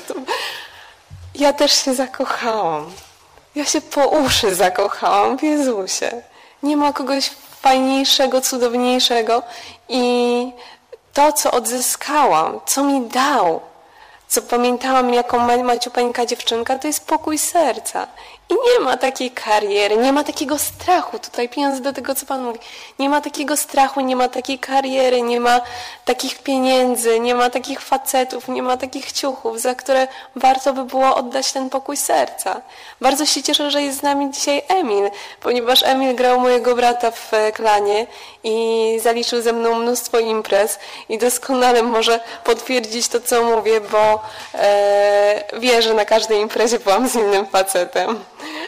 Ja też się zakochałam. Ja się po uszy zakochałam w Jezusie. Nie ma kogoś fajniejszego, cudowniejszego i to, co odzyskałam, co mi dał, co pamiętałam jako maciupeńka dziewczynka, to jest pokój serca. I nie ma takiej kariery, nie ma takiego strachu, tutaj pieniądze do tego, co Pan mówi, nie ma takiego strachu, nie ma takiej kariery, nie ma takich pieniędzy, nie ma takich facetów, nie ma takich ciuchów, za które warto by było oddać ten pokój serca. Bardzo się cieszę, że jest z nami dzisiaj Emil, ponieważ Emil grał mojego brata w klanie i zaliczył ze mną mnóstwo imprez i doskonale może potwierdzić to, co mówię, bo wie, że na każdej imprezie byłam z innym facetem.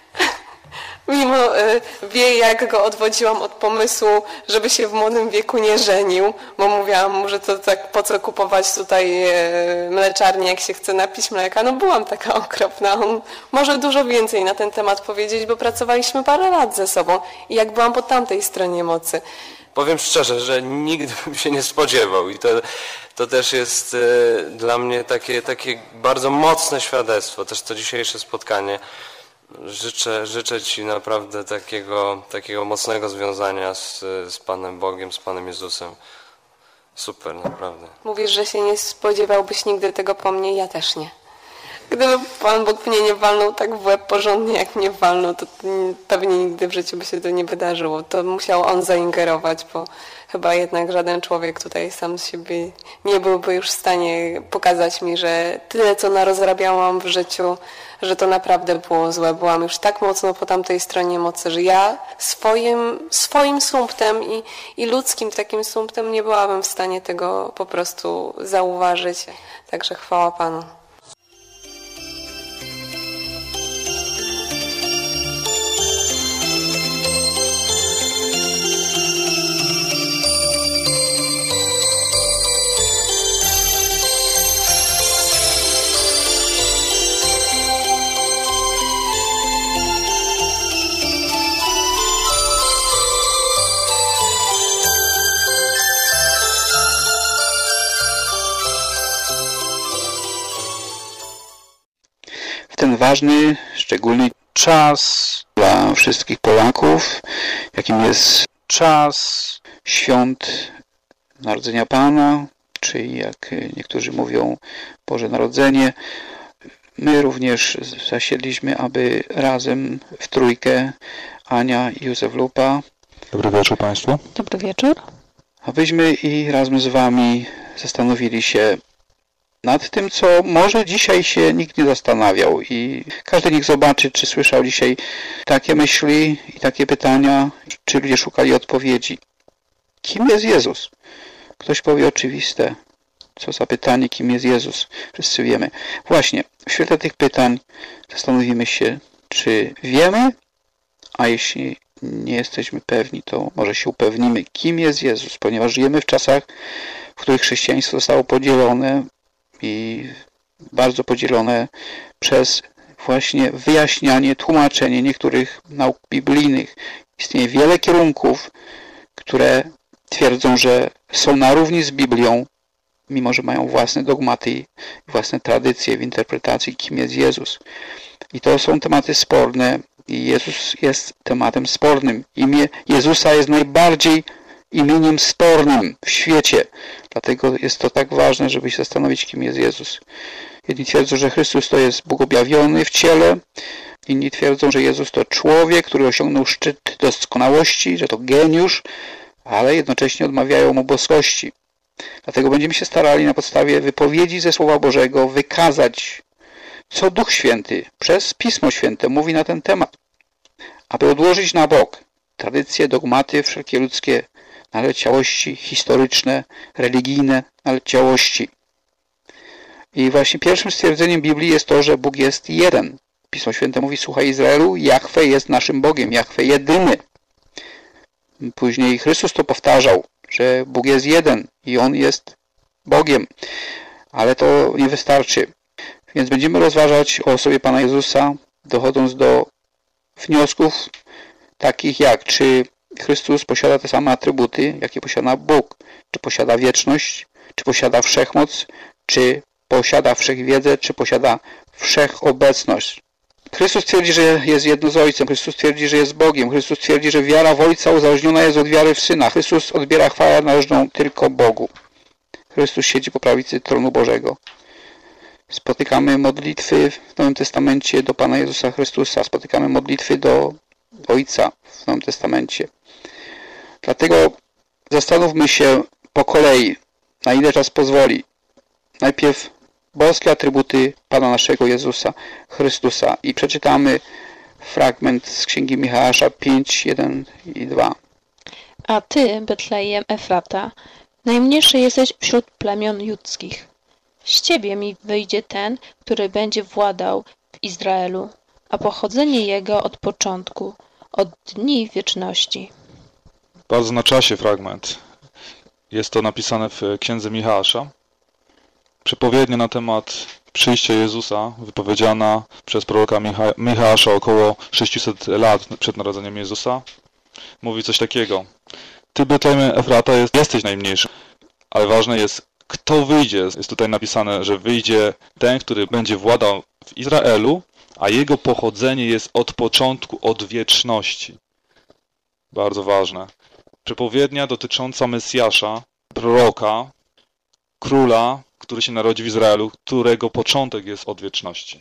Mimo wie, jak go odwodziłam od pomysłu, żeby się w młodym wieku nie żenił, bo mówiłam mu, że to tak po co kupować tutaj mleczarnię, jak się chce napić mleka. No byłam taka okropna. On może dużo więcej na ten temat powiedzieć, bo pracowaliśmy parę lat ze sobą i jak byłam po tamtej stronie mocy. Powiem szczerze, że nigdy bym się nie spodziewał i to też jest dla mnie takie bardzo mocne świadectwo, też to dzisiejsze spotkanie. Życzę Ci naprawdę takiego mocnego związania z Panem Bogiem, z Panem Jezusem. Super, naprawdę. Mówisz, że się nie spodziewałbyś nigdy tego po mnie, ja też nie. Gdyby Pan Bóg mnie nie walnął tak w łeb porządnie, jak mnie walnął, to pewnie nigdy w życiu by się to nie wydarzyło. To musiał On zaingerować, bo chyba jednak żaden człowiek tutaj sam z siebie nie byłby już w stanie pokazać mi, że tyle, co narozrabiałam w życiu, że to naprawdę było złe. Byłam już tak mocno po tamtej stronie mocy, że ja swoim sumptem i ludzkim takim sumptem nie byłabym w stanie tego po prostu zauważyć. Także chwała Panu. W ten ważny, szczególny czas dla wszystkich Polaków, jakim jest czas świąt Narodzenia Pana, czy jak niektórzy mówią Boże Narodzenie. My również zasiedliśmy, aby razem w trójkę, Ania i Józef Lupa. Dobry wieczór Państwu. Dobry wieczór. Abyśmy i razem z Wami zastanowili się nad tym, co może dzisiaj się nikt nie zastanawiał i każdy niech zobaczy, czy słyszał dzisiaj takie myśli i takie pytania, czy ludzie szukali odpowiedzi. Kim jest Jezus? Ktoś powie oczywiste. Co za pytanie, kim jest Jezus? Wszyscy wiemy. Właśnie, w świetle tych pytań zastanowimy się, czy wiemy, a jeśli nie jesteśmy pewni, to może się upewnimy, kim jest Jezus, ponieważ żyjemy w czasach, w których chrześcijaństwo zostało podzielone i bardzo podzielone przez właśnie wyjaśnianie, tłumaczenie niektórych nauk biblijnych. Istnieje wiele kierunków, które twierdzą, że są na równi z Biblią, mimo że mają własne dogmaty i własne tradycje w interpretacji, kim jest Jezus. I to są tematy sporne i Jezus jest tematem spornym. Imię Jezusa jest najbardziej imieniem spornym w świecie. Dlatego jest to tak ważne, żeby się zastanowić, kim jest Jezus. Jedni twierdzą, że Chrystus to jest Bóg objawiony w ciele. Inni twierdzą, że Jezus to człowiek, który osiągnął szczyt doskonałości, że to geniusz, ale jednocześnie odmawiają mu boskości. Dlatego będziemy się starali na podstawie wypowiedzi ze Słowa Bożego wykazać, co Duch Święty przez Pismo Święte mówi na ten temat, aby odłożyć na bok tradycje, dogmaty, wszelkie ludzkie naleciałości historyczne, religijne naleciałości. I właśnie pierwszym stwierdzeniem Biblii jest to, że Bóg jest jeden. Pismo Święte mówi: słuchaj Izraelu, Jahwe jest naszym Bogiem, Jahwe jedyny. Później Chrystus to powtarzał, że Bóg jest jeden i On jest Bogiem. Ale to nie wystarczy. Więc będziemy rozważać o osobie Pana Jezusa, dochodząc do wniosków takich jak, czy Chrystus posiada te same atrybuty, jakie posiada Bóg, czy posiada wieczność, czy posiada wszechmoc, czy posiada wszechwiedzę, czy posiada wszechobecność. Chrystus twierdzi, że jest jedno z Ojcem. Chrystus twierdzi, że jest Bogiem. Chrystus twierdzi, że wiara w Ojca uzależniona jest od wiary w Syna. Chrystus odbiera chwałę należną tylko Bogu. Chrystus siedzi po prawicy tronu Bożego. Spotykamy modlitwy w Nowym Testamencie do Pana Jezusa Chrystusa. Spotykamy modlitwy do Ojca w Nowym Testamencie. Dlatego zastanówmy się po kolei, na ile czas pozwoli. Najpierw boskie atrybuty Pana naszego Jezusa Chrystusa i przeczytamy fragment z Księgi Michała 5, 1 i 2. A ty, Betlejem Efrata, najmniejszy jesteś wśród plemion judzkich. Z ciebie mi wyjdzie ten, który będzie władał w Izraelu, a pochodzenie jego od początku, od dni wieczności. Bardzo na czasie fragment. Jest to napisane w Księdze Michała. Przepowiednia na temat przyjścia Jezusa, wypowiedziana przez proroka Michała około 600 lat przed narodzeniem Jezusa, mówi coś takiego. Ty, Betlejem Efrata, jesteś najmniejszy, ale ważne jest, kto wyjdzie. Jest tutaj napisane, że wyjdzie ten, który będzie władał w Izraelu, a jego pochodzenie jest od początku, od wieczności. Bardzo ważne. Przepowiednia dotycząca Mesjasza, proroka, króla, który się narodzi w Izraelu, którego początek jest od wieczności.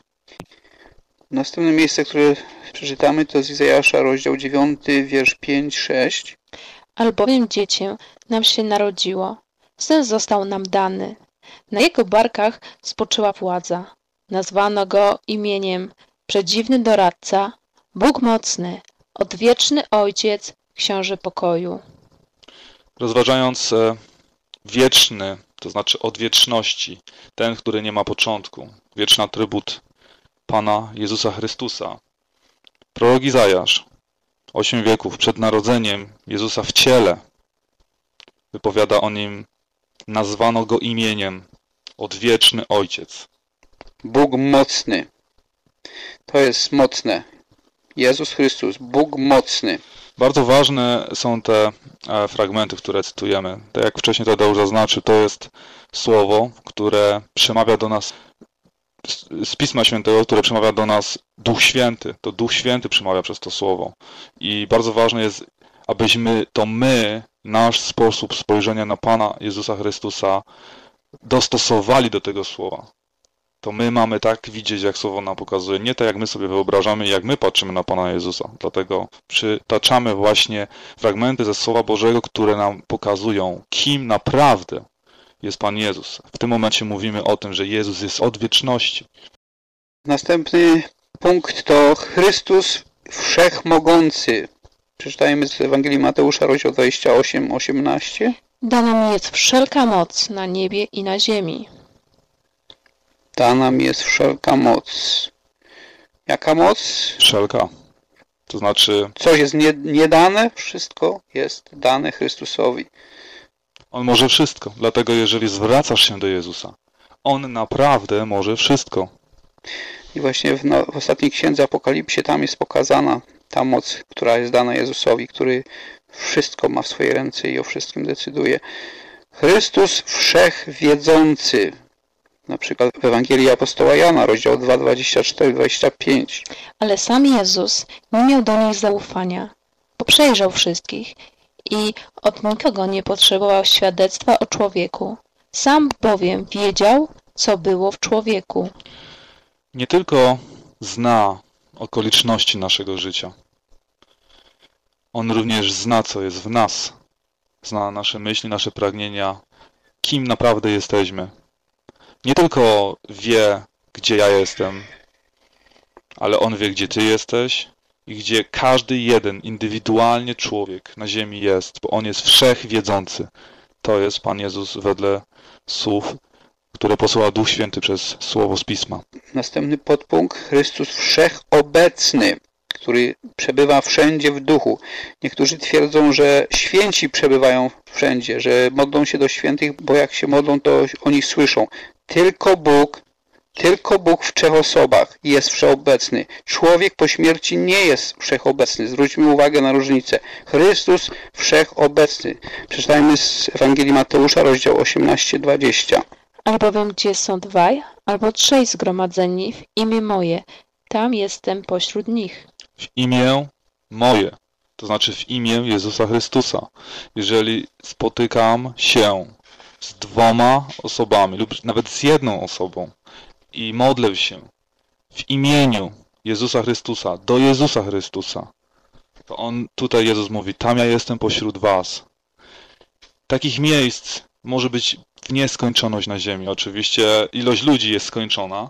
Następne miejsce, które przeczytamy, to z Izajasza, rozdział 9, wiersz 5-6. Albowiem dziecię nam się narodziło, syn został nam dany. Na jego barkach spoczyła władza. Nazwano go imieniem Przedziwny Doradca, Bóg Mocny, Odwieczny Ojciec, Książę Pokoju. Rozważając wieczny, to znaczy od wieczności, ten, który nie ma początku, wieczny atrybut Pana Jezusa Chrystusa. Prorok Izajasz, 8 wieków przed narodzeniem Jezusa w ciele, wypowiada o nim: nazwano go imieniem Odwieczny Ojciec. Bóg mocny. To jest mocne. Jezus Chrystus, Bóg mocny. Bardzo ważne są te fragmenty, które cytujemy. Tak jak wcześniej Tadeusz zaznaczył, to jest słowo, które przemawia do nas z Pisma Świętego, które przemawia do nas Duch Święty. To Duch Święty przemawia przez to słowo. I bardzo ważne jest, abyśmy to my nasz sposób spojrzenia na Pana Jezusa Chrystusa dostosowali do tego słowa, to my mamy tak widzieć, jak słowo nam pokazuje, nie tak jak my sobie wyobrażamy, jak my patrzymy na Pana Jezusa. Dlatego przytaczamy właśnie fragmenty ze Słowa Bożego, które nam pokazują, kim naprawdę jest Pan Jezus. W tym momencie mówimy o tym, że Jezus jest od wieczności. Następny punkt to Chrystus Wszechmogący. Przeczytajmy z Ewangelii Mateusza, rozdział 28, 18. Dana mi jest wszelka moc na niebie i na ziemi. Dana mi jest wszelka moc. Jaka moc? Wszelka. To znaczy... Coś jest niedane, wszystko jest dane Chrystusowi. On może wszystko. Dlatego jeżeli zwracasz się do Jezusa, On naprawdę może wszystko. I właśnie w ostatniej księdze Apokalipsie tam jest pokazana ta moc, która jest dana Jezusowi, który wszystko ma w swojej ręce i o wszystkim decyduje. Chrystus Wszechwiedzący. Na przykład w Ewangelii Apostoła Jana, rozdział 2, 24-25. Ale sam Jezus nie miał do nich zaufania, bo przejrzał wszystkich i od nikogo nie potrzebował świadectwa o człowieku. Sam bowiem wiedział, co było w człowieku. Nie tylko zna okoliczności naszego życia. On również zna, co jest w nas. Zna nasze myśli, nasze pragnienia, kim naprawdę jesteśmy. Nie tylko wie, gdzie ja jestem, ale On wie, gdzie Ty jesteś i gdzie każdy jeden indywidualnie człowiek na ziemi jest, bo On jest wszechwiedzący. To jest Pan Jezus wedle słów, które posyła Duch Święty przez słowo z Pisma. Następny podpunkt, Chrystus Wszechobecny, który przebywa wszędzie w duchu. Niektórzy twierdzą, że święci przebywają wszędzie, że modlą się do świętych, bo jak się modlą, to o nich słyszą. Tylko Bóg w trzech osobach jest wszechobecny. Człowiek po śmierci nie jest wszechobecny. Zwróćmy uwagę na różnicę. Chrystus wszechobecny. Przeczytajmy z Ewangelii Mateusza, rozdział 18-20. Albowiem gdzie są dwaj, albo trzej zgromadzeni w imię moje, tam jestem pośród nich. W imię moje, to znaczy w imię Jezusa Chrystusa. Jeżeli spotykam się z dwoma osobami lub nawet z jedną osobą i modlę się w imieniu Jezusa Chrystusa, do Jezusa Chrystusa, to tutaj Jezus mówi, tam ja jestem pośród was. Takich miejsc może być w nieskończoność na ziemi. Oczywiście ilość ludzi jest skończona,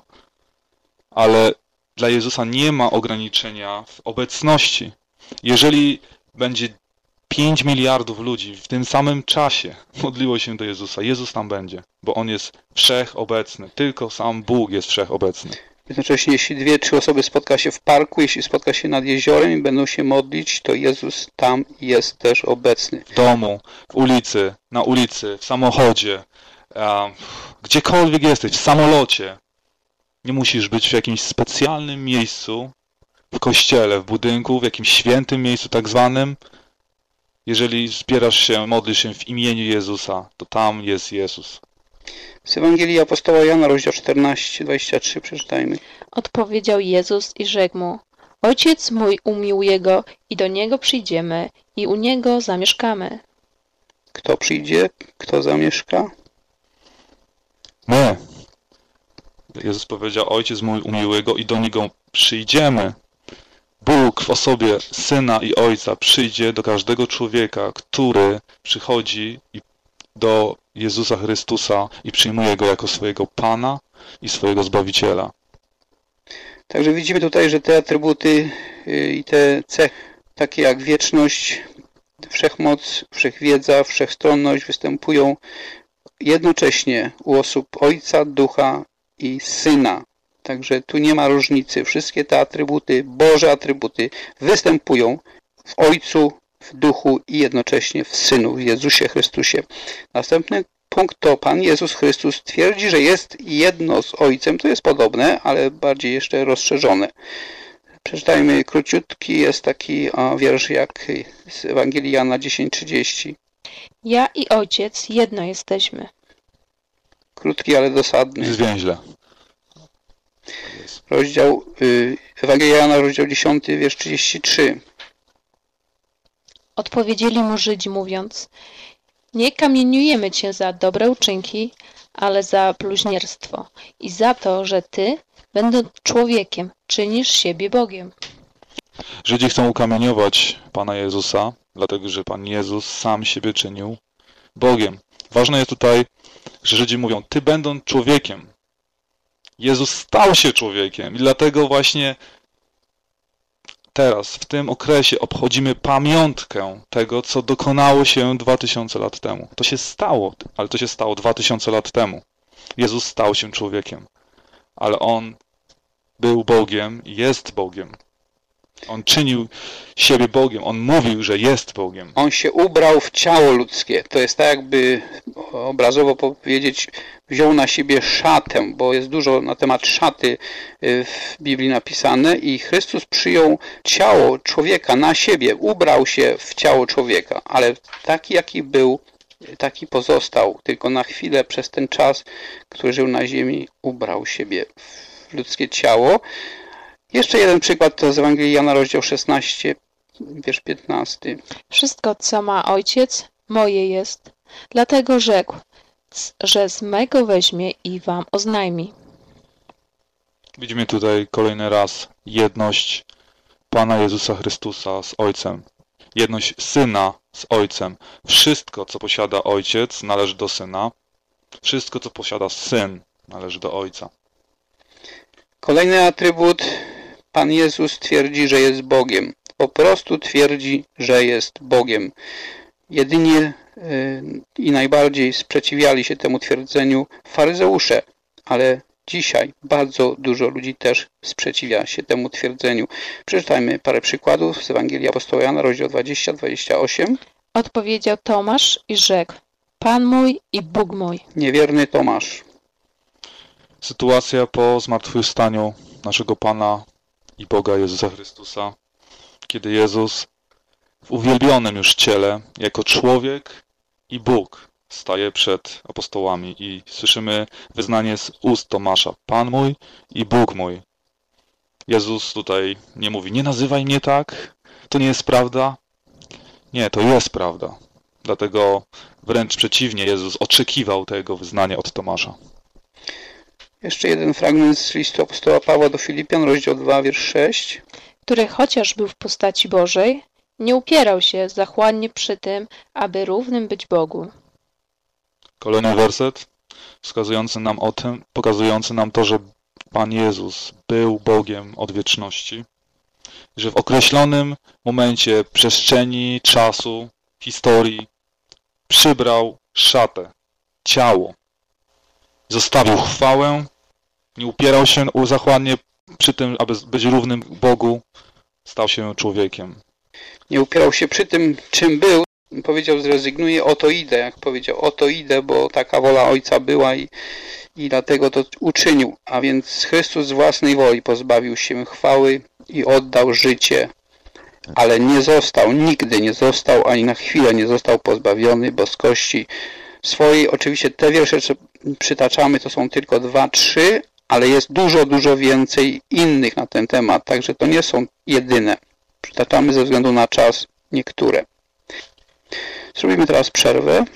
ale dla Jezusa nie ma ograniczenia w obecności. Jeżeli będzie 5 miliardów ludzi w tym samym czasie modliło się do Jezusa, Jezus tam będzie, bo On jest wszechobecny. Tylko sam Bóg jest wszechobecny. Jednocześnie, jeśli 2-3 osoby spotka się w parku, jeśli spotka się nad jeziorem i będą się modlić, to Jezus tam jest też obecny. W domu, w ulicy, na ulicy, w samochodzie, gdziekolwiek jesteś, w samolocie. Nie musisz być w jakimś specjalnym miejscu, w kościele, w budynku, w jakimś świętym miejscu tak zwanym. Jeżeli zbierasz się, modlisz się w imieniu Jezusa, to tam jest Jezus. Z Ewangelii Apostoła Jana, rozdział 14-23, przeczytajmy. Odpowiedział Jezus i rzekł mu, Ojciec mój umiłuje go i do Niego przyjdziemy i u Niego zamieszkamy. Kto przyjdzie? Kto zamieszka? My. Jezus powiedział, Ojciec mój umiłuje go i do Niego przyjdziemy. Bóg w osobie Syna i Ojca przyjdzie do każdego człowieka, który przychodzi do Jezusa Chrystusa i przyjmuje Go jako swojego Pana i swojego Zbawiciela. Także widzimy tutaj, że te atrybuty i te cechy, takie jak wieczność, wszechmoc, wszechwiedza, wszechstronność występują jednocześnie u osób Ojca, Ducha i Syna. Także tu nie ma różnicy. Wszystkie te atrybuty, Boże atrybuty występują w Ojcu, w Duchu i jednocześnie w Synu, w Jezusie Chrystusie. Następny punkt to Pan Jezus Chrystus twierdzi, że jest jedno z Ojcem. To jest podobne, ale bardziej jeszcze rozszerzone. Przeczytajmy króciutki, jest taki wiersz jak z Ewangelii Jana 10:30. Ja i Ojciec jedno jesteśmy. Krótki, ale dosadny. Zwięźle. Rozdział Ewangelia Jana, rozdział 10, wiersz 33. Odpowiedzieli mu Żydzi, mówiąc: nie kamieniujemy cię za dobre uczynki, ale za bluźnierstwo i za to, że ty, będąc człowiekiem, czynisz siebie Bogiem. Żydzi chcą ukamieniować Pana Jezusa, dlatego że Pan Jezus sam siebie czynił Bogiem. Ważne jest tutaj, że Żydzi mówią: ty będąc człowiekiem, Jezus stał się człowiekiem i dlatego właśnie teraz, w tym okresie obchodzimy pamiątkę tego, co dokonało się 2000 lat temu. To się stało, ale to się stało 2000 lat temu. Jezus stał się człowiekiem, ale On był Bogiem i jest Bogiem. On czynił siebie Bogiem, On mówił, że jest Bogiem. On się ubrał w ciało ludzkie. To jest tak, jakby obrazowo powiedzieć, wziął na siebie szatę, bo jest dużo na temat szaty w Biblii napisane i Chrystus przyjął ciało człowieka na siebie, ubrał się w ciało człowieka, ale taki jaki był, taki pozostał, tylko na chwilę przez ten czas, który żył na ziemi, ubrał siebie w ludzkie ciało. Jeszcze jeden przykład to z Ewangelii Jana, rozdział 16, wiersz 15. Wszystko, co ma ojciec, moje jest. Dlatego rzekł, że z mego weźmie i wam oznajmi. Widzimy tutaj kolejny raz jedność Pana Jezusa Chrystusa z Ojcem. Jedność Syna z Ojcem. Wszystko, co posiada Ojciec, należy do Syna. Wszystko, co posiada Syn, należy do Ojca. Kolejny atrybut. Pan Jezus twierdzi, że jest Bogiem. Po prostu twierdzi, że jest Bogiem. Jedynie i najbardziej sprzeciwiali się temu twierdzeniu faryzeusze, ale dzisiaj bardzo dużo ludzi też sprzeciwia się temu twierdzeniu. Przeczytajmy parę przykładów z Ewangelii Apostoła Jana, rozdział 20-28. Odpowiedział Tomasz i rzekł: Pan mój i Bóg mój. Niewierny Tomasz. Sytuacja po zmartwychwstaniu naszego Pana i Boga Jezusa Chrystusa, kiedy Jezus w uwielbionym już ciele, jako człowiek i Bóg, staje przed apostołami i słyszymy wyznanie z ust Tomasza: Pan mój i Bóg mój. Jezus tutaj nie mówi: nie nazywaj mnie tak, to nie jest prawda. Nie, to jest prawda. Dlatego wręcz przeciwnie, Jezus oczekiwał tego wyznania od Tomasza. Jeszcze jeden fragment z listu apostoła Pawła do Filipian, rozdział 2, wiersz 6. Który chociaż był w postaci Bożej, nie upierał się zachłannie przy tym, aby równym być Bogu. Kolejny werset wskazujący nam o tym, pokazujący nam to, że Pan Jezus był Bogiem od wieczności, że w określonym momencie przestrzeni, czasu, historii przybrał szatę, ciało. Zostawił chwałę, nie upierał się zachłannie przy tym, aby być równym Bogu, stał się człowiekiem. Nie upierał się przy tym, czym był. Powiedział: zrezygnuję, oto idę. Jak powiedział: oto idę, bo taka wola Ojca była i dlatego to uczynił. A więc Chrystus z własnej woli pozbawił się chwały i oddał życie. Ale nie został, nigdy nie został, ani na chwilę nie został pozbawiony boskości swojej. Oczywiście te wiersze, co przytaczamy, to są tylko 2, 3, ale jest dużo, dużo więcej innych na ten temat. Także to nie są jedyne. Przytaczamy ze względu na czas niektóre. Zrobimy teraz przerwę.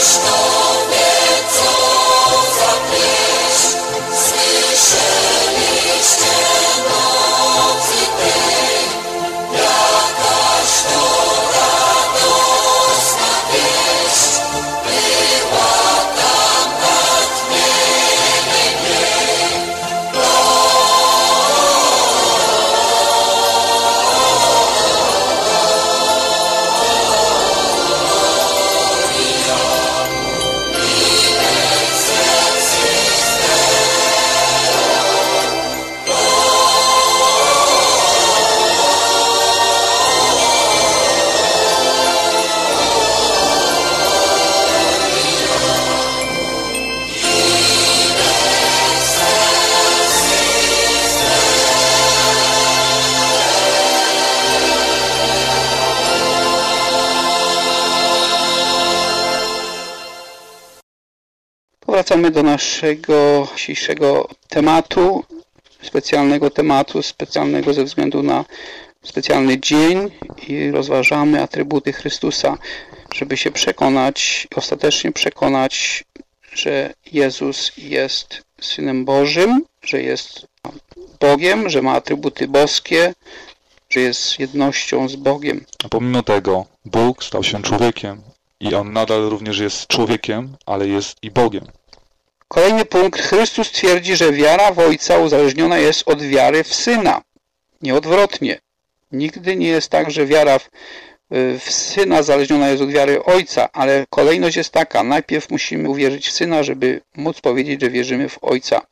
Wracamy do naszego dzisiejszego tematu, specjalnego ze względu na specjalny dzień i rozważamy atrybuty Chrystusa, żeby się przekonać, ostatecznie przekonać, że Jezus jest Synem Bożym, że jest Bogiem, że ma atrybuty boskie, że jest jednością z Bogiem. A pomimo tego Bóg stał się człowiekiem i On nadal również jest człowiekiem, ale jest i Bogiem. Kolejny punkt. Chrystus twierdzi, że wiara w Ojca uzależniona jest od wiary w Syna. Nie odwrotnie. Nigdy nie jest tak, że wiara w Syna zależniona jest od wiary Ojca, ale kolejność jest taka. Najpierw musimy uwierzyć w Syna, żeby móc powiedzieć, że wierzymy w Ojca.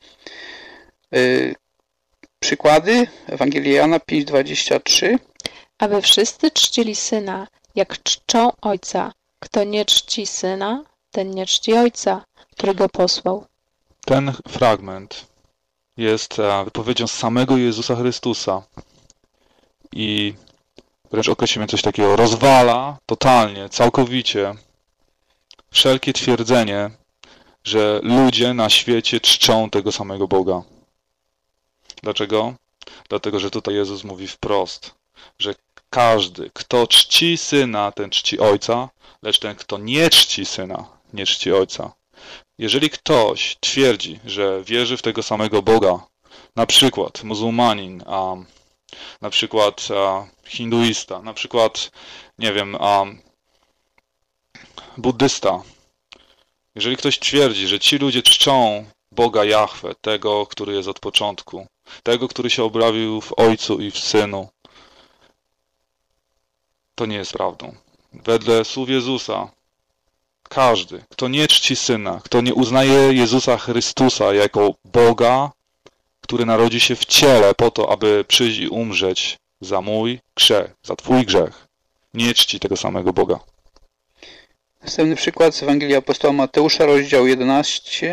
Przykłady. Ewangelia Jana 5:23. Aby wszyscy czcili Syna, jak czczą Ojca. Kto nie czci Syna, ten nie czci Ojca, który Go posłał. Ten fragment jest wypowiedzią samego Jezusa Chrystusa i wręcz określimy coś takiego, rozwala totalnie, całkowicie wszelkie twierdzenie, że ludzie na świecie czczą tego samego Boga. Dlaczego? Dlatego, że tutaj Jezus mówi wprost, że każdy, kto czci Syna, ten czci Ojca, lecz ten, kto nie czci Syna, nie czci Ojca. Jeżeli ktoś twierdzi, że wierzy w tego samego Boga, na przykład muzułmanin, na przykład hinduista, na przykład, nie wiem, buddysta, jeżeli ktoś twierdzi, że ci ludzie czczą Boga Jahwe, tego, który jest od początku, tego, który się objawił w Ojcu i w Synu, to nie jest prawdą. Wedle słów Jezusa, każdy, kto nie czci Syna, kto nie uznaje Jezusa Chrystusa jako Boga, który narodzi się w ciele po to, aby przyjść i umrzeć za mój grzech, za twój grzech, nie czci tego samego Boga. Następny przykład z Ewangelii Apostoła Mateusza, rozdział 11,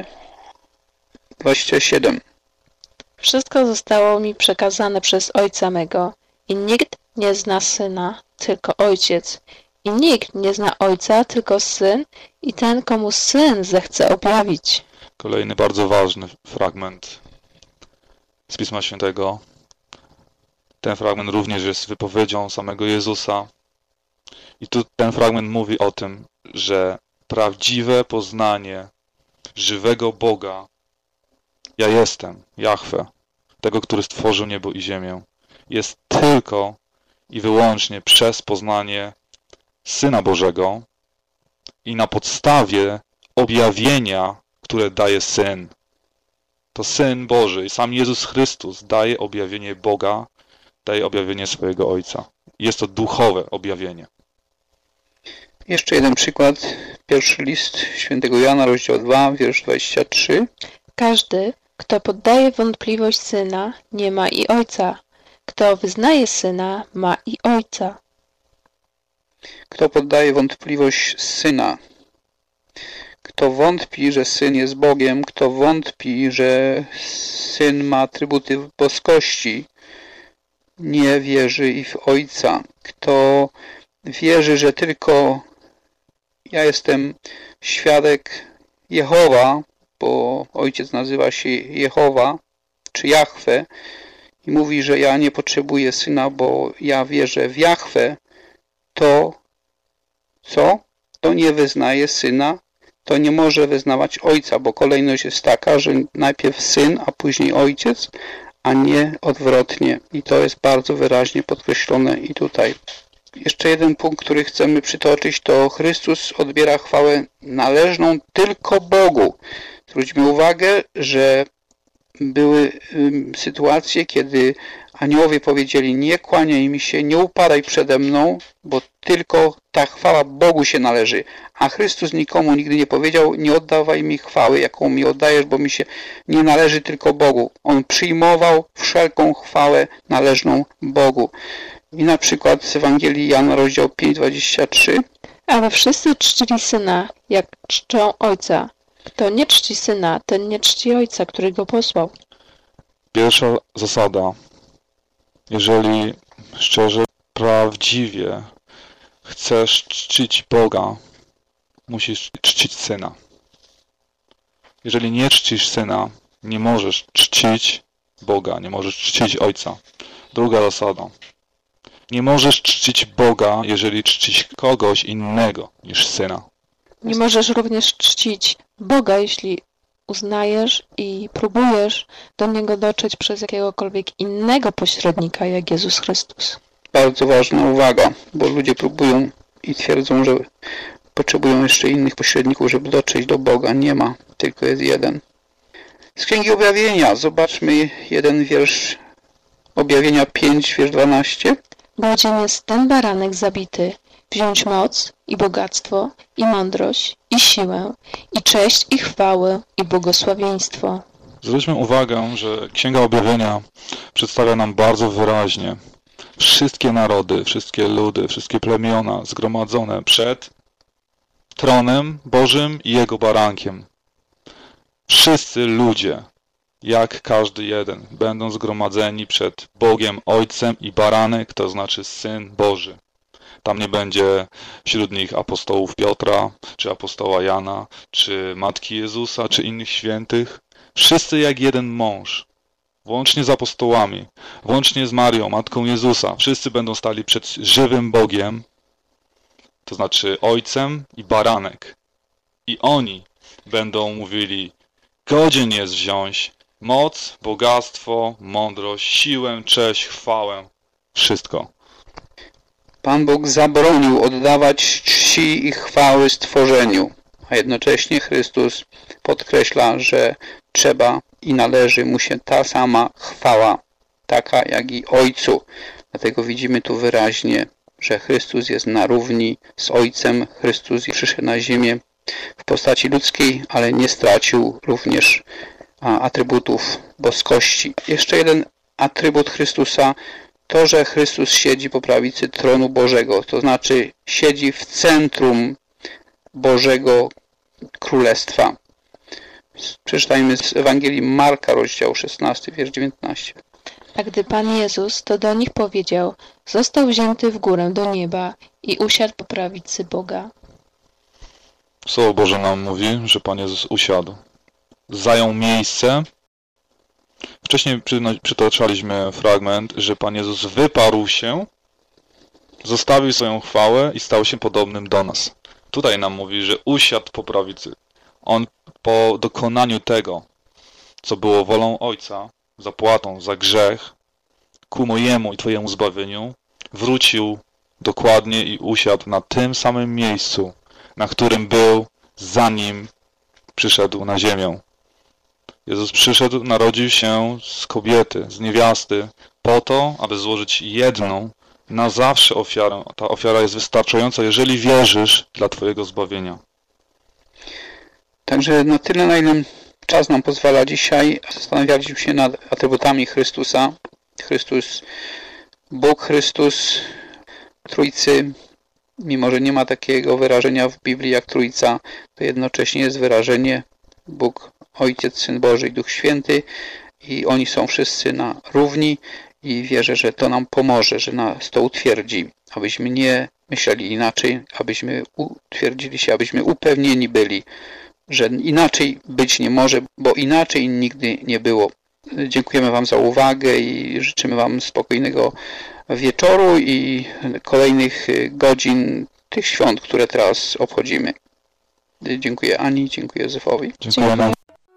27. Wszystko zostało mi przekazane przez Ojca mego i nikt nie zna Syna, tylko Ojciec. I nikt nie zna Ojca, tylko Syn i ten, komu Syn zechce objawić. Kolejny bardzo ważny fragment z Pisma Świętego. Ten fragment również jest wypowiedzią samego Jezusa. I tu ten fragment mówi o tym, że prawdziwe poznanie żywego Boga, ja jestem, Jahwe, tego, który stworzył niebo i ziemię, jest tylko i wyłącznie przez poznanie Syna Bożego i na podstawie objawienia, które daje Syn. To Syn Boży i sam Jezus Chrystus daje objawienie Boga, daje objawienie swojego Ojca. Jest to duchowe objawienie. Jeszcze jeden przykład. Pierwszy list świętego Jana, rozdział 2, wiersz 23. Każdy, kto poddaje wątpliwość Syna, nie ma i Ojca. Kto wyznaje Syna, ma i Ojca. Kto poddaje wątpliwość Syna, kto wątpi, że Syn jest Bogiem, kto wątpi, że Syn ma atrybuty boskości, nie wierzy i w Ojca. Kto wierzy, że tylko ja jestem świadek Jehowa, bo Ojciec nazywa się Jehowa, czy Jahwe, i mówi, że ja nie potrzebuję Syna, bo ja wierzę w Jahwe, to co? To nie wyznaje Syna, to nie może wyznawać Ojca, bo kolejność jest taka, że najpierw Syn, a później Ojciec, a nie odwrotnie. I to jest bardzo wyraźnie podkreślone i tutaj. Jeszcze jeden punkt, który chcemy przytoczyć, to Chrystus odbiera chwałę należną tylko Bogu. Zwróćmy uwagę, że były sytuacje, kiedy aniołowie powiedzieli: nie kłaniaj mi się, nie upadaj przede mną, bo tylko ta chwała Bogu się należy. A Chrystus nikomu nigdy nie powiedział: nie oddawaj mi chwały, jaką mi oddajesz, bo mi się nie należy tylko Bogu. On przyjmował wszelką chwałę należną Bogu. I na przykład z Ewangelii Jana, rozdział 5:23. Ale wszyscy czcili Syna, jak czczą Ojca. Kto nie czci Syna, ten nie czci Ojca, który Go posłał. Pierwsza zasada. Jeżeli szczerze, prawdziwie chcesz czcić Boga, musisz czcić Syna. Jeżeli nie czcisz Syna, nie możesz czcić Boga, nie możesz czcić Ojca. Druga zasada. Nie możesz czcić Boga, jeżeli czcisz kogoś innego niż Syna. Nie możesz również czcić Boga, jeśli uznajesz i próbujesz do Niego dotrzeć przez jakiegokolwiek innego pośrednika, jak Jezus Chrystus. Bardzo ważna uwaga, bo ludzie próbują i twierdzą, że potrzebują jeszcze innych pośredników, żeby dotrzeć do Boga. Nie ma, tylko jest jeden. Z Księgi Objawienia zobaczmy jeden wiersz Objawienia 5, wiersz 12. Godzien jest ten baranek zabity, wziąć moc i bogactwo, i mądrość, i siłę, i cześć, i chwałę, i błogosławieństwo. Zwróćmy uwagę, że Księga Objawienia przedstawia nam bardzo wyraźnie wszystkie narody, wszystkie ludy, wszystkie plemiona zgromadzone przed tronem Bożym i Jego barankiem. Wszyscy ludzie, jak każdy jeden, będą zgromadzeni przed Bogiem Ojcem i baranek, to znaczy Syn Boży. Tam nie będzie wśród nich apostołów Piotra, czy apostoła Jana, czy Matki Jezusa, czy innych świętych. Wszyscy jak jeden mąż, włącznie z apostołami, włącznie z Marią, Matką Jezusa. Wszyscy będą stali przed żywym Bogiem, to znaczy Ojcem i baranek. I oni będą mówili: godzien jest wziąć moc, bogactwo, mądrość, siłę, cześć, chwałę, wszystko. Pan Bóg zabronił oddawać czci i chwały stworzeniu, a jednocześnie Chrystus podkreśla, że trzeba i należy mu się ta sama chwała, taka jak i Ojcu. Dlatego widzimy tu wyraźnie, że Chrystus jest na równi z Ojcem. Chrystus przyszedł na ziemię w postaci ludzkiej, ale nie stracił również atrybutów boskości. Jeszcze jeden atrybut Chrystusa to, że Chrystus siedzi po prawicy tronu Bożego, to znaczy siedzi w centrum Bożego Królestwa. Przeczytajmy z Ewangelii Marka, rozdział 16, wiersz 19. A gdy Pan Jezus to do nich powiedział, został wzięty w górę do nieba i usiadł po prawicy Boga. Słowo Boże nam mówi, że Pan Jezus usiadł. Zajął miejsce. Wcześniej przytaczaliśmy fragment, że Pan Jezus wyparł się, zostawił swoją chwałę i stał się podobnym do nas. Tutaj nam mówi, że usiadł po prawicy. On po dokonaniu tego, co było wolą Ojca, zapłatą za grzech, ku mojemu i Twojemu zbawieniu, wrócił dokładnie i usiadł na tym samym miejscu, na którym był, zanim przyszedł na ziemię. Jezus przyszedł, narodził się z kobiety, z niewiasty, po to, aby złożyć jedną, na zawsze ofiarę. Ta ofiara jest wystarczająca, jeżeli wierzysz, dla Twojego zbawienia. Także na tyle, na ile czas nam pozwala dzisiaj, zastanawialiśmy się nad atrybutami Chrystusa. Chrystus, Bóg Chrystus, Trójcy, mimo że nie ma takiego wyrażenia w Biblii jak Trójca, to jednocześnie jest wyrażenie Bóg, Ojciec, Syn Boży i Duch Święty i oni są wszyscy na równi i wierzę, że to nam pomoże, że nas to utwierdzi, abyśmy nie myśleli inaczej, abyśmy utwierdzili się, abyśmy upewnieni byli, że inaczej być nie może, bo inaczej nigdy nie było. Dziękujemy Wam za uwagę i życzymy Wam spokojnego wieczoru i kolejnych godzin tych świąt, które teraz obchodzimy. Dziękuję Ani, dziękuję Józefowi. Dziękujemy.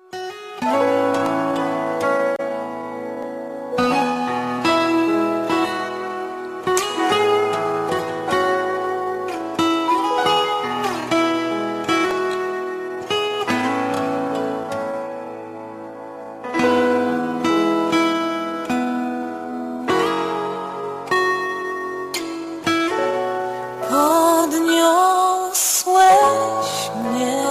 Podniosłeś mnie,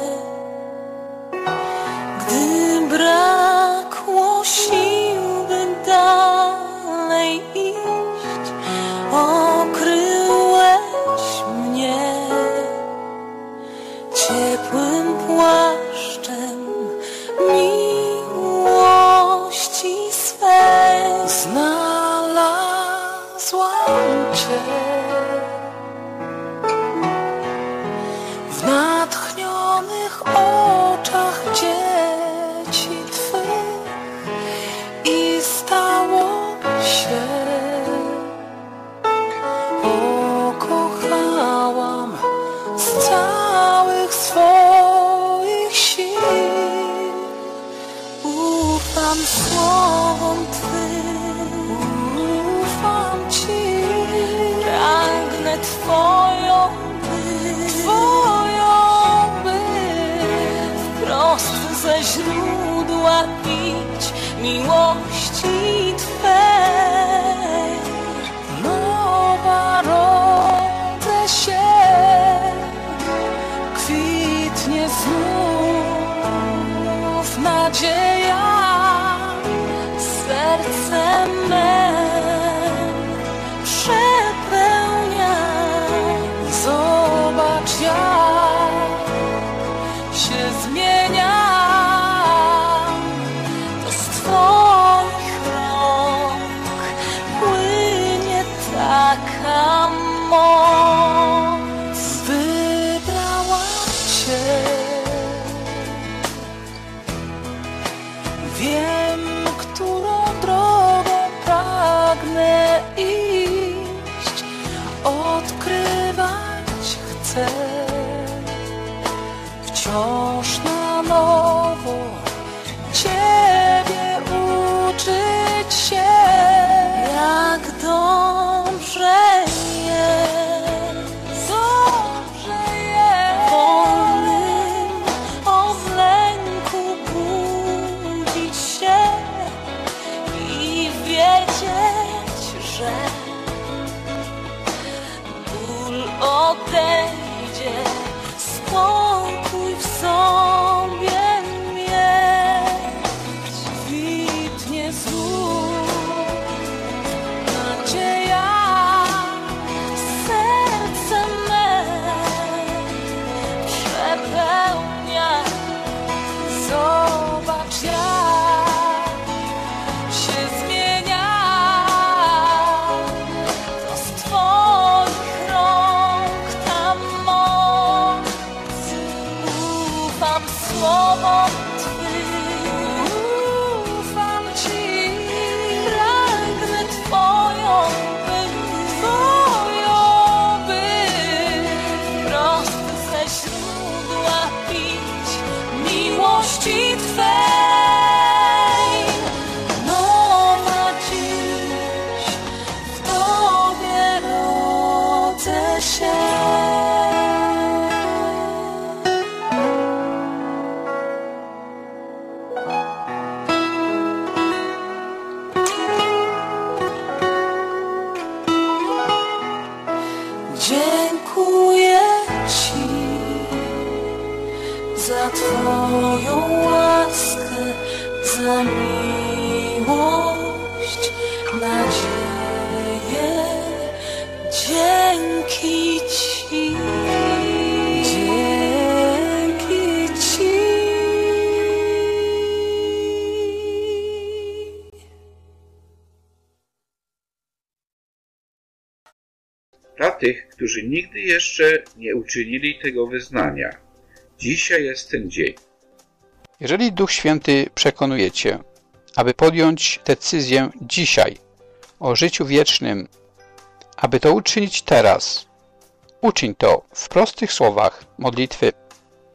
gdy brakło sił, by dalej iść. Okryłeś mnie ciepłym płaszczem miłości swej. Znalazłam Cię w natchnionych oczach dzieci Twych i stało się. Pokochałam z całych swoich sił. Ufam słowom Twym, ufam Ci, pragnę Twoją wprost ze źródła pić miłości Twej. Nowa rodzę się, kwitnie znów nadzieja, serce me przepełnia. Zobacz, jak się zmieniam, to z Twoich rąk płynie taka moc. Wybrałam Cię, wiem, którą drogą pragnę iść, odkrywać chcę wciąż na nowo, Ciebie uczyć się, jak dobrze jest, wolnym od lęku budzić się i wiedzieć, że ból odejdzie, spokój w sobie mieć. Kwitnie znów nadzieja, serce me przepełnia. Zobacz, jak się zmienia, to z Twoich rąk ta moc. Ufam słowom Twym, ufam Ci, pragnę Twoją być, prost ze źródła pić miłości Twej. Nowa dziś w Tobie rodzę się. Dziękuję Ci za Twoją łaskę, za miłość, nadzieję. Dzięki Ci, dzięki Ci. Dla tych, którzy nigdy jeszcze nie uczynili tego wyznania, dzisiaj jest ten dzień. Jeżeli Duch Święty przekonuje Cię, aby podjąć decyzję dzisiaj o życiu wiecznym, aby to uczynić teraz, uczyń to w prostych słowach modlitwy.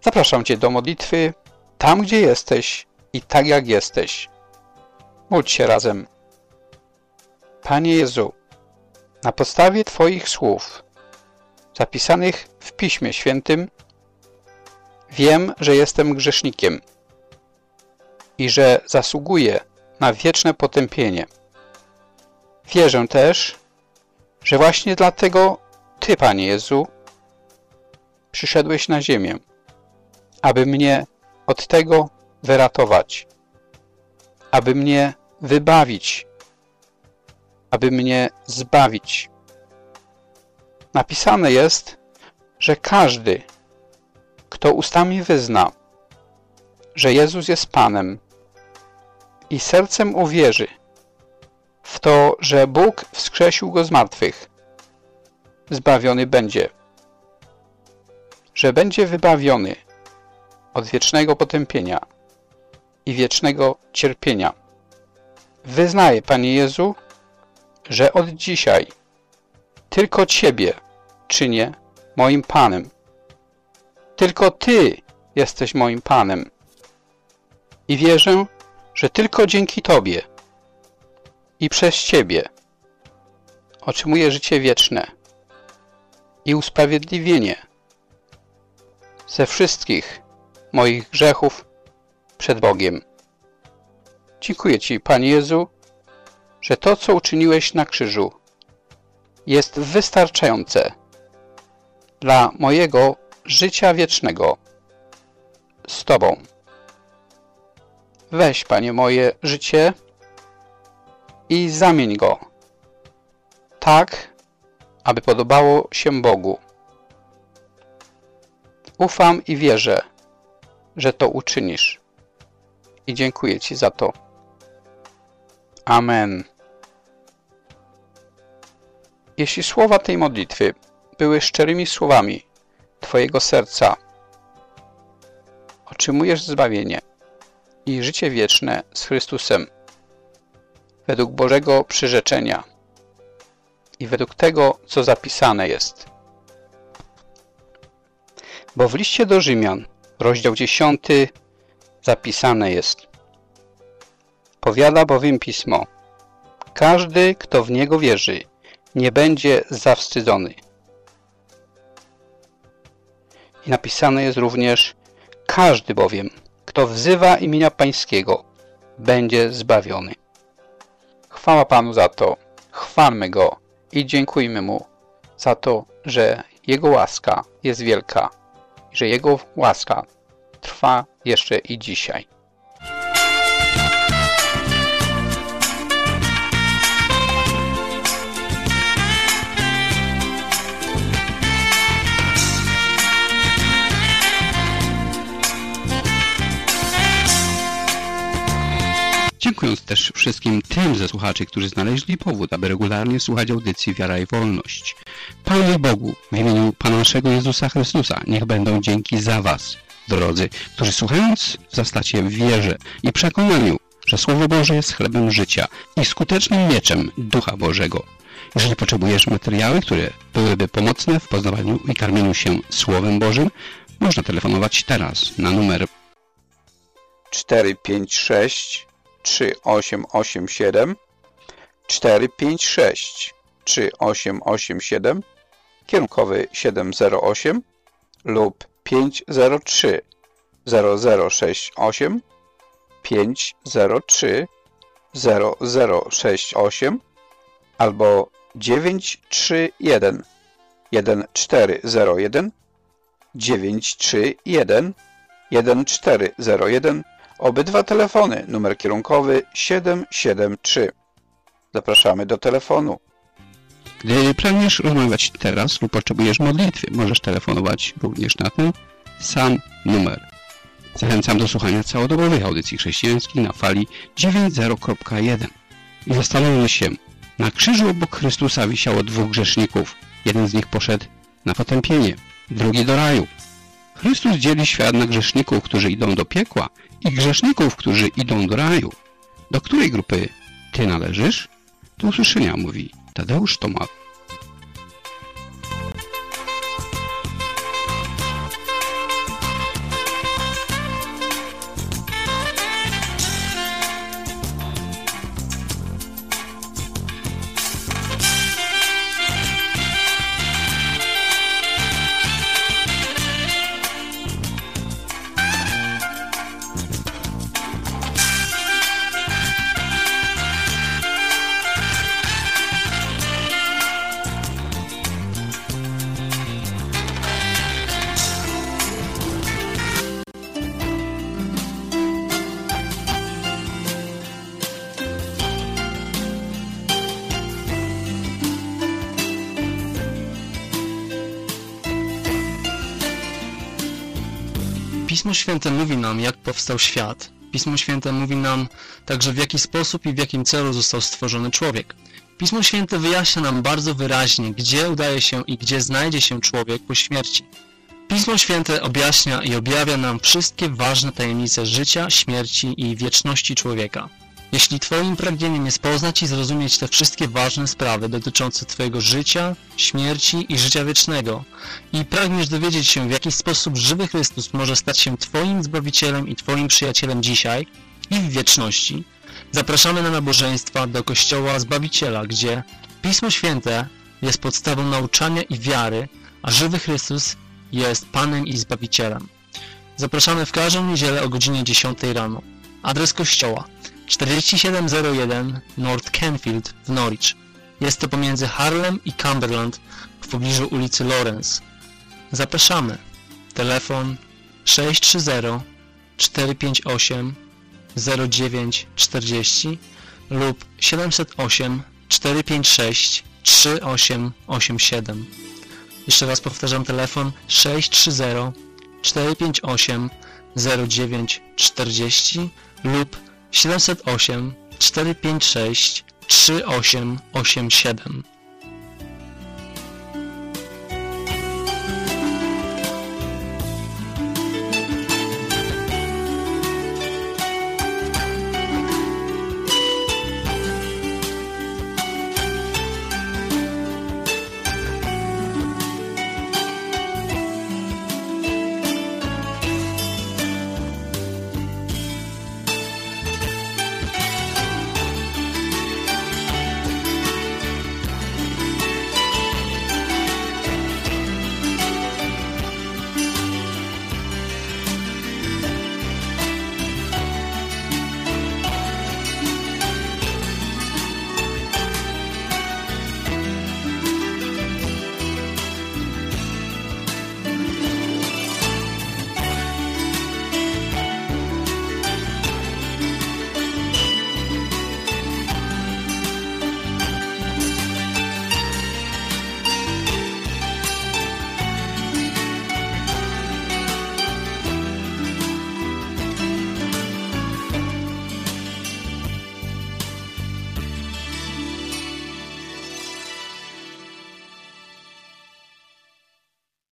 Zapraszam Cię do modlitwy tam, gdzie jesteś i tak jak jesteś. Módl się razem. Panie Jezu, na podstawie Twoich słów zapisanych w Piśmie Świętym wiem, że jestem grzesznikiem i że zasługuję na wieczne potępienie. Wierzę też, że właśnie dlatego Ty, Panie Jezu, przyszedłeś na ziemię, aby mnie od tego wyratować, aby mnie wybawić, aby mnie zbawić. Napisane jest, że każdy, kto ustami wyzna, że Jezus jest Panem i sercem uwierzy w to, że Bóg wskrzesił Go z martwych, zbawiony będzie, że będzie wybawiony od wiecznego potępienia i wiecznego cierpienia. Wyznaję, Panie Jezu, że od dzisiaj tylko Ciebie czynię moim Panem. Tylko Ty jesteś moim Panem. I wierzę, że tylko dzięki Tobie i przez Ciebie otrzymuję życie wieczne i usprawiedliwienie ze wszystkich moich grzechów przed Bogiem. Dziękuję Ci, Panie Jezu, że to, co uczyniłeś na krzyżu, jest wystarczające dla mojego życia wiecznego z Tobą. Weź, Panie, moje życie i zamień go tak, aby podobało się Bogu. Ufam i wierzę, że to uczynisz. I dziękuję Ci za to. Amen. Jeśli słowa tej modlitwy były szczerymi słowami Twojego serca, otrzymujesz zbawienie i życie wieczne z Chrystusem według Bożego przyrzeczenia i według tego, co zapisane jest. Bo w liście do Rzymian, rozdział 10, zapisane jest: powiada bowiem Pismo, każdy, kto w Niego wierzy, nie będzie zawstydzony. I napisane jest również: każdy bowiem, kto wzywa imienia Pańskiego, będzie zbawiony. Chwała Panu za to, chwalmy Go i dziękujmy Mu za to, że Jego łaska jest wielka, że Jego łaska trwa jeszcze i dzisiaj. Dziękując też wszystkim tym ze słuchaczy, którzy znaleźli powód, aby regularnie słuchać audycji Wiara i Wolność. Panu Bogu, w imieniu Pana naszego Jezusa Chrystusa, niech będą dzięki za Was, drodzy, którzy słuchając wzrastacie w wierze i przekonaniu, że Słowo Boże jest chlebem życia i skutecznym mieczem Ducha Bożego. Jeżeli potrzebujesz materiały, które byłyby pomocne w poznawaniu i karmieniu się Słowem Bożym, można telefonować teraz na numer 456 3887 456 3887 kierunkowy 708 lub 503 0068 503 0068 albo 931 1401 931 1401. Obydwa telefony, numer kierunkowy 773. Zapraszamy do telefonu. Gdy pragniesz rozmawiać teraz lub potrzebujesz modlitwy, możesz telefonować również na ten sam numer. Zachęcam do słuchania całodobowych audycji chrześcijańskich na fali 90.1. I zastanówmy się, na krzyżu obok Chrystusa wisiało dwóch grzeszników. Jeden z nich poszedł na potępienie, drugi do raju. Chrystus dzieli świat na grzeszników, którzy idą do piekła i grzeszników, którzy idą do raju. Do której grupy Ty należysz? Do usłyszenia, mówi Tadeusz Tomak. Pismo Święte mówi nam, jak powstał świat. Pismo Święte mówi nam także, w jaki sposób i w jakim celu został stworzony człowiek. Pismo Święte wyjaśnia nam bardzo wyraźnie, gdzie udaje się i gdzie znajdzie się człowiek po śmierci. Pismo Święte objaśnia i objawia nam wszystkie ważne tajemnice życia, śmierci i wieczności człowieka. Jeśli Twoim pragnieniem jest poznać i zrozumieć te wszystkie ważne sprawy dotyczące Twojego życia, śmierci i życia wiecznego i pragniesz dowiedzieć się, w jaki sposób żywy Chrystus może stać się Twoim Zbawicielem i Twoim przyjacielem dzisiaj i w wieczności, zapraszamy na nabożeństwa do Kościoła Zbawiciela, gdzie Pismo Święte jest podstawą nauczania i wiary, a żywy Chrystus jest Panem i Zbawicielem. Zapraszamy w każdą niedzielę o godzinie 10 rano. Adres kościoła 4701 North Canfield w Norwich. Jest to pomiędzy Harlem i Cumberland w pobliżu ulicy Lawrence. Zapraszamy. Telefon 630 458 0940 lub 708 456 3887. Jeszcze raz powtarzam, telefon 630 458 0940 lub 708 456 3887.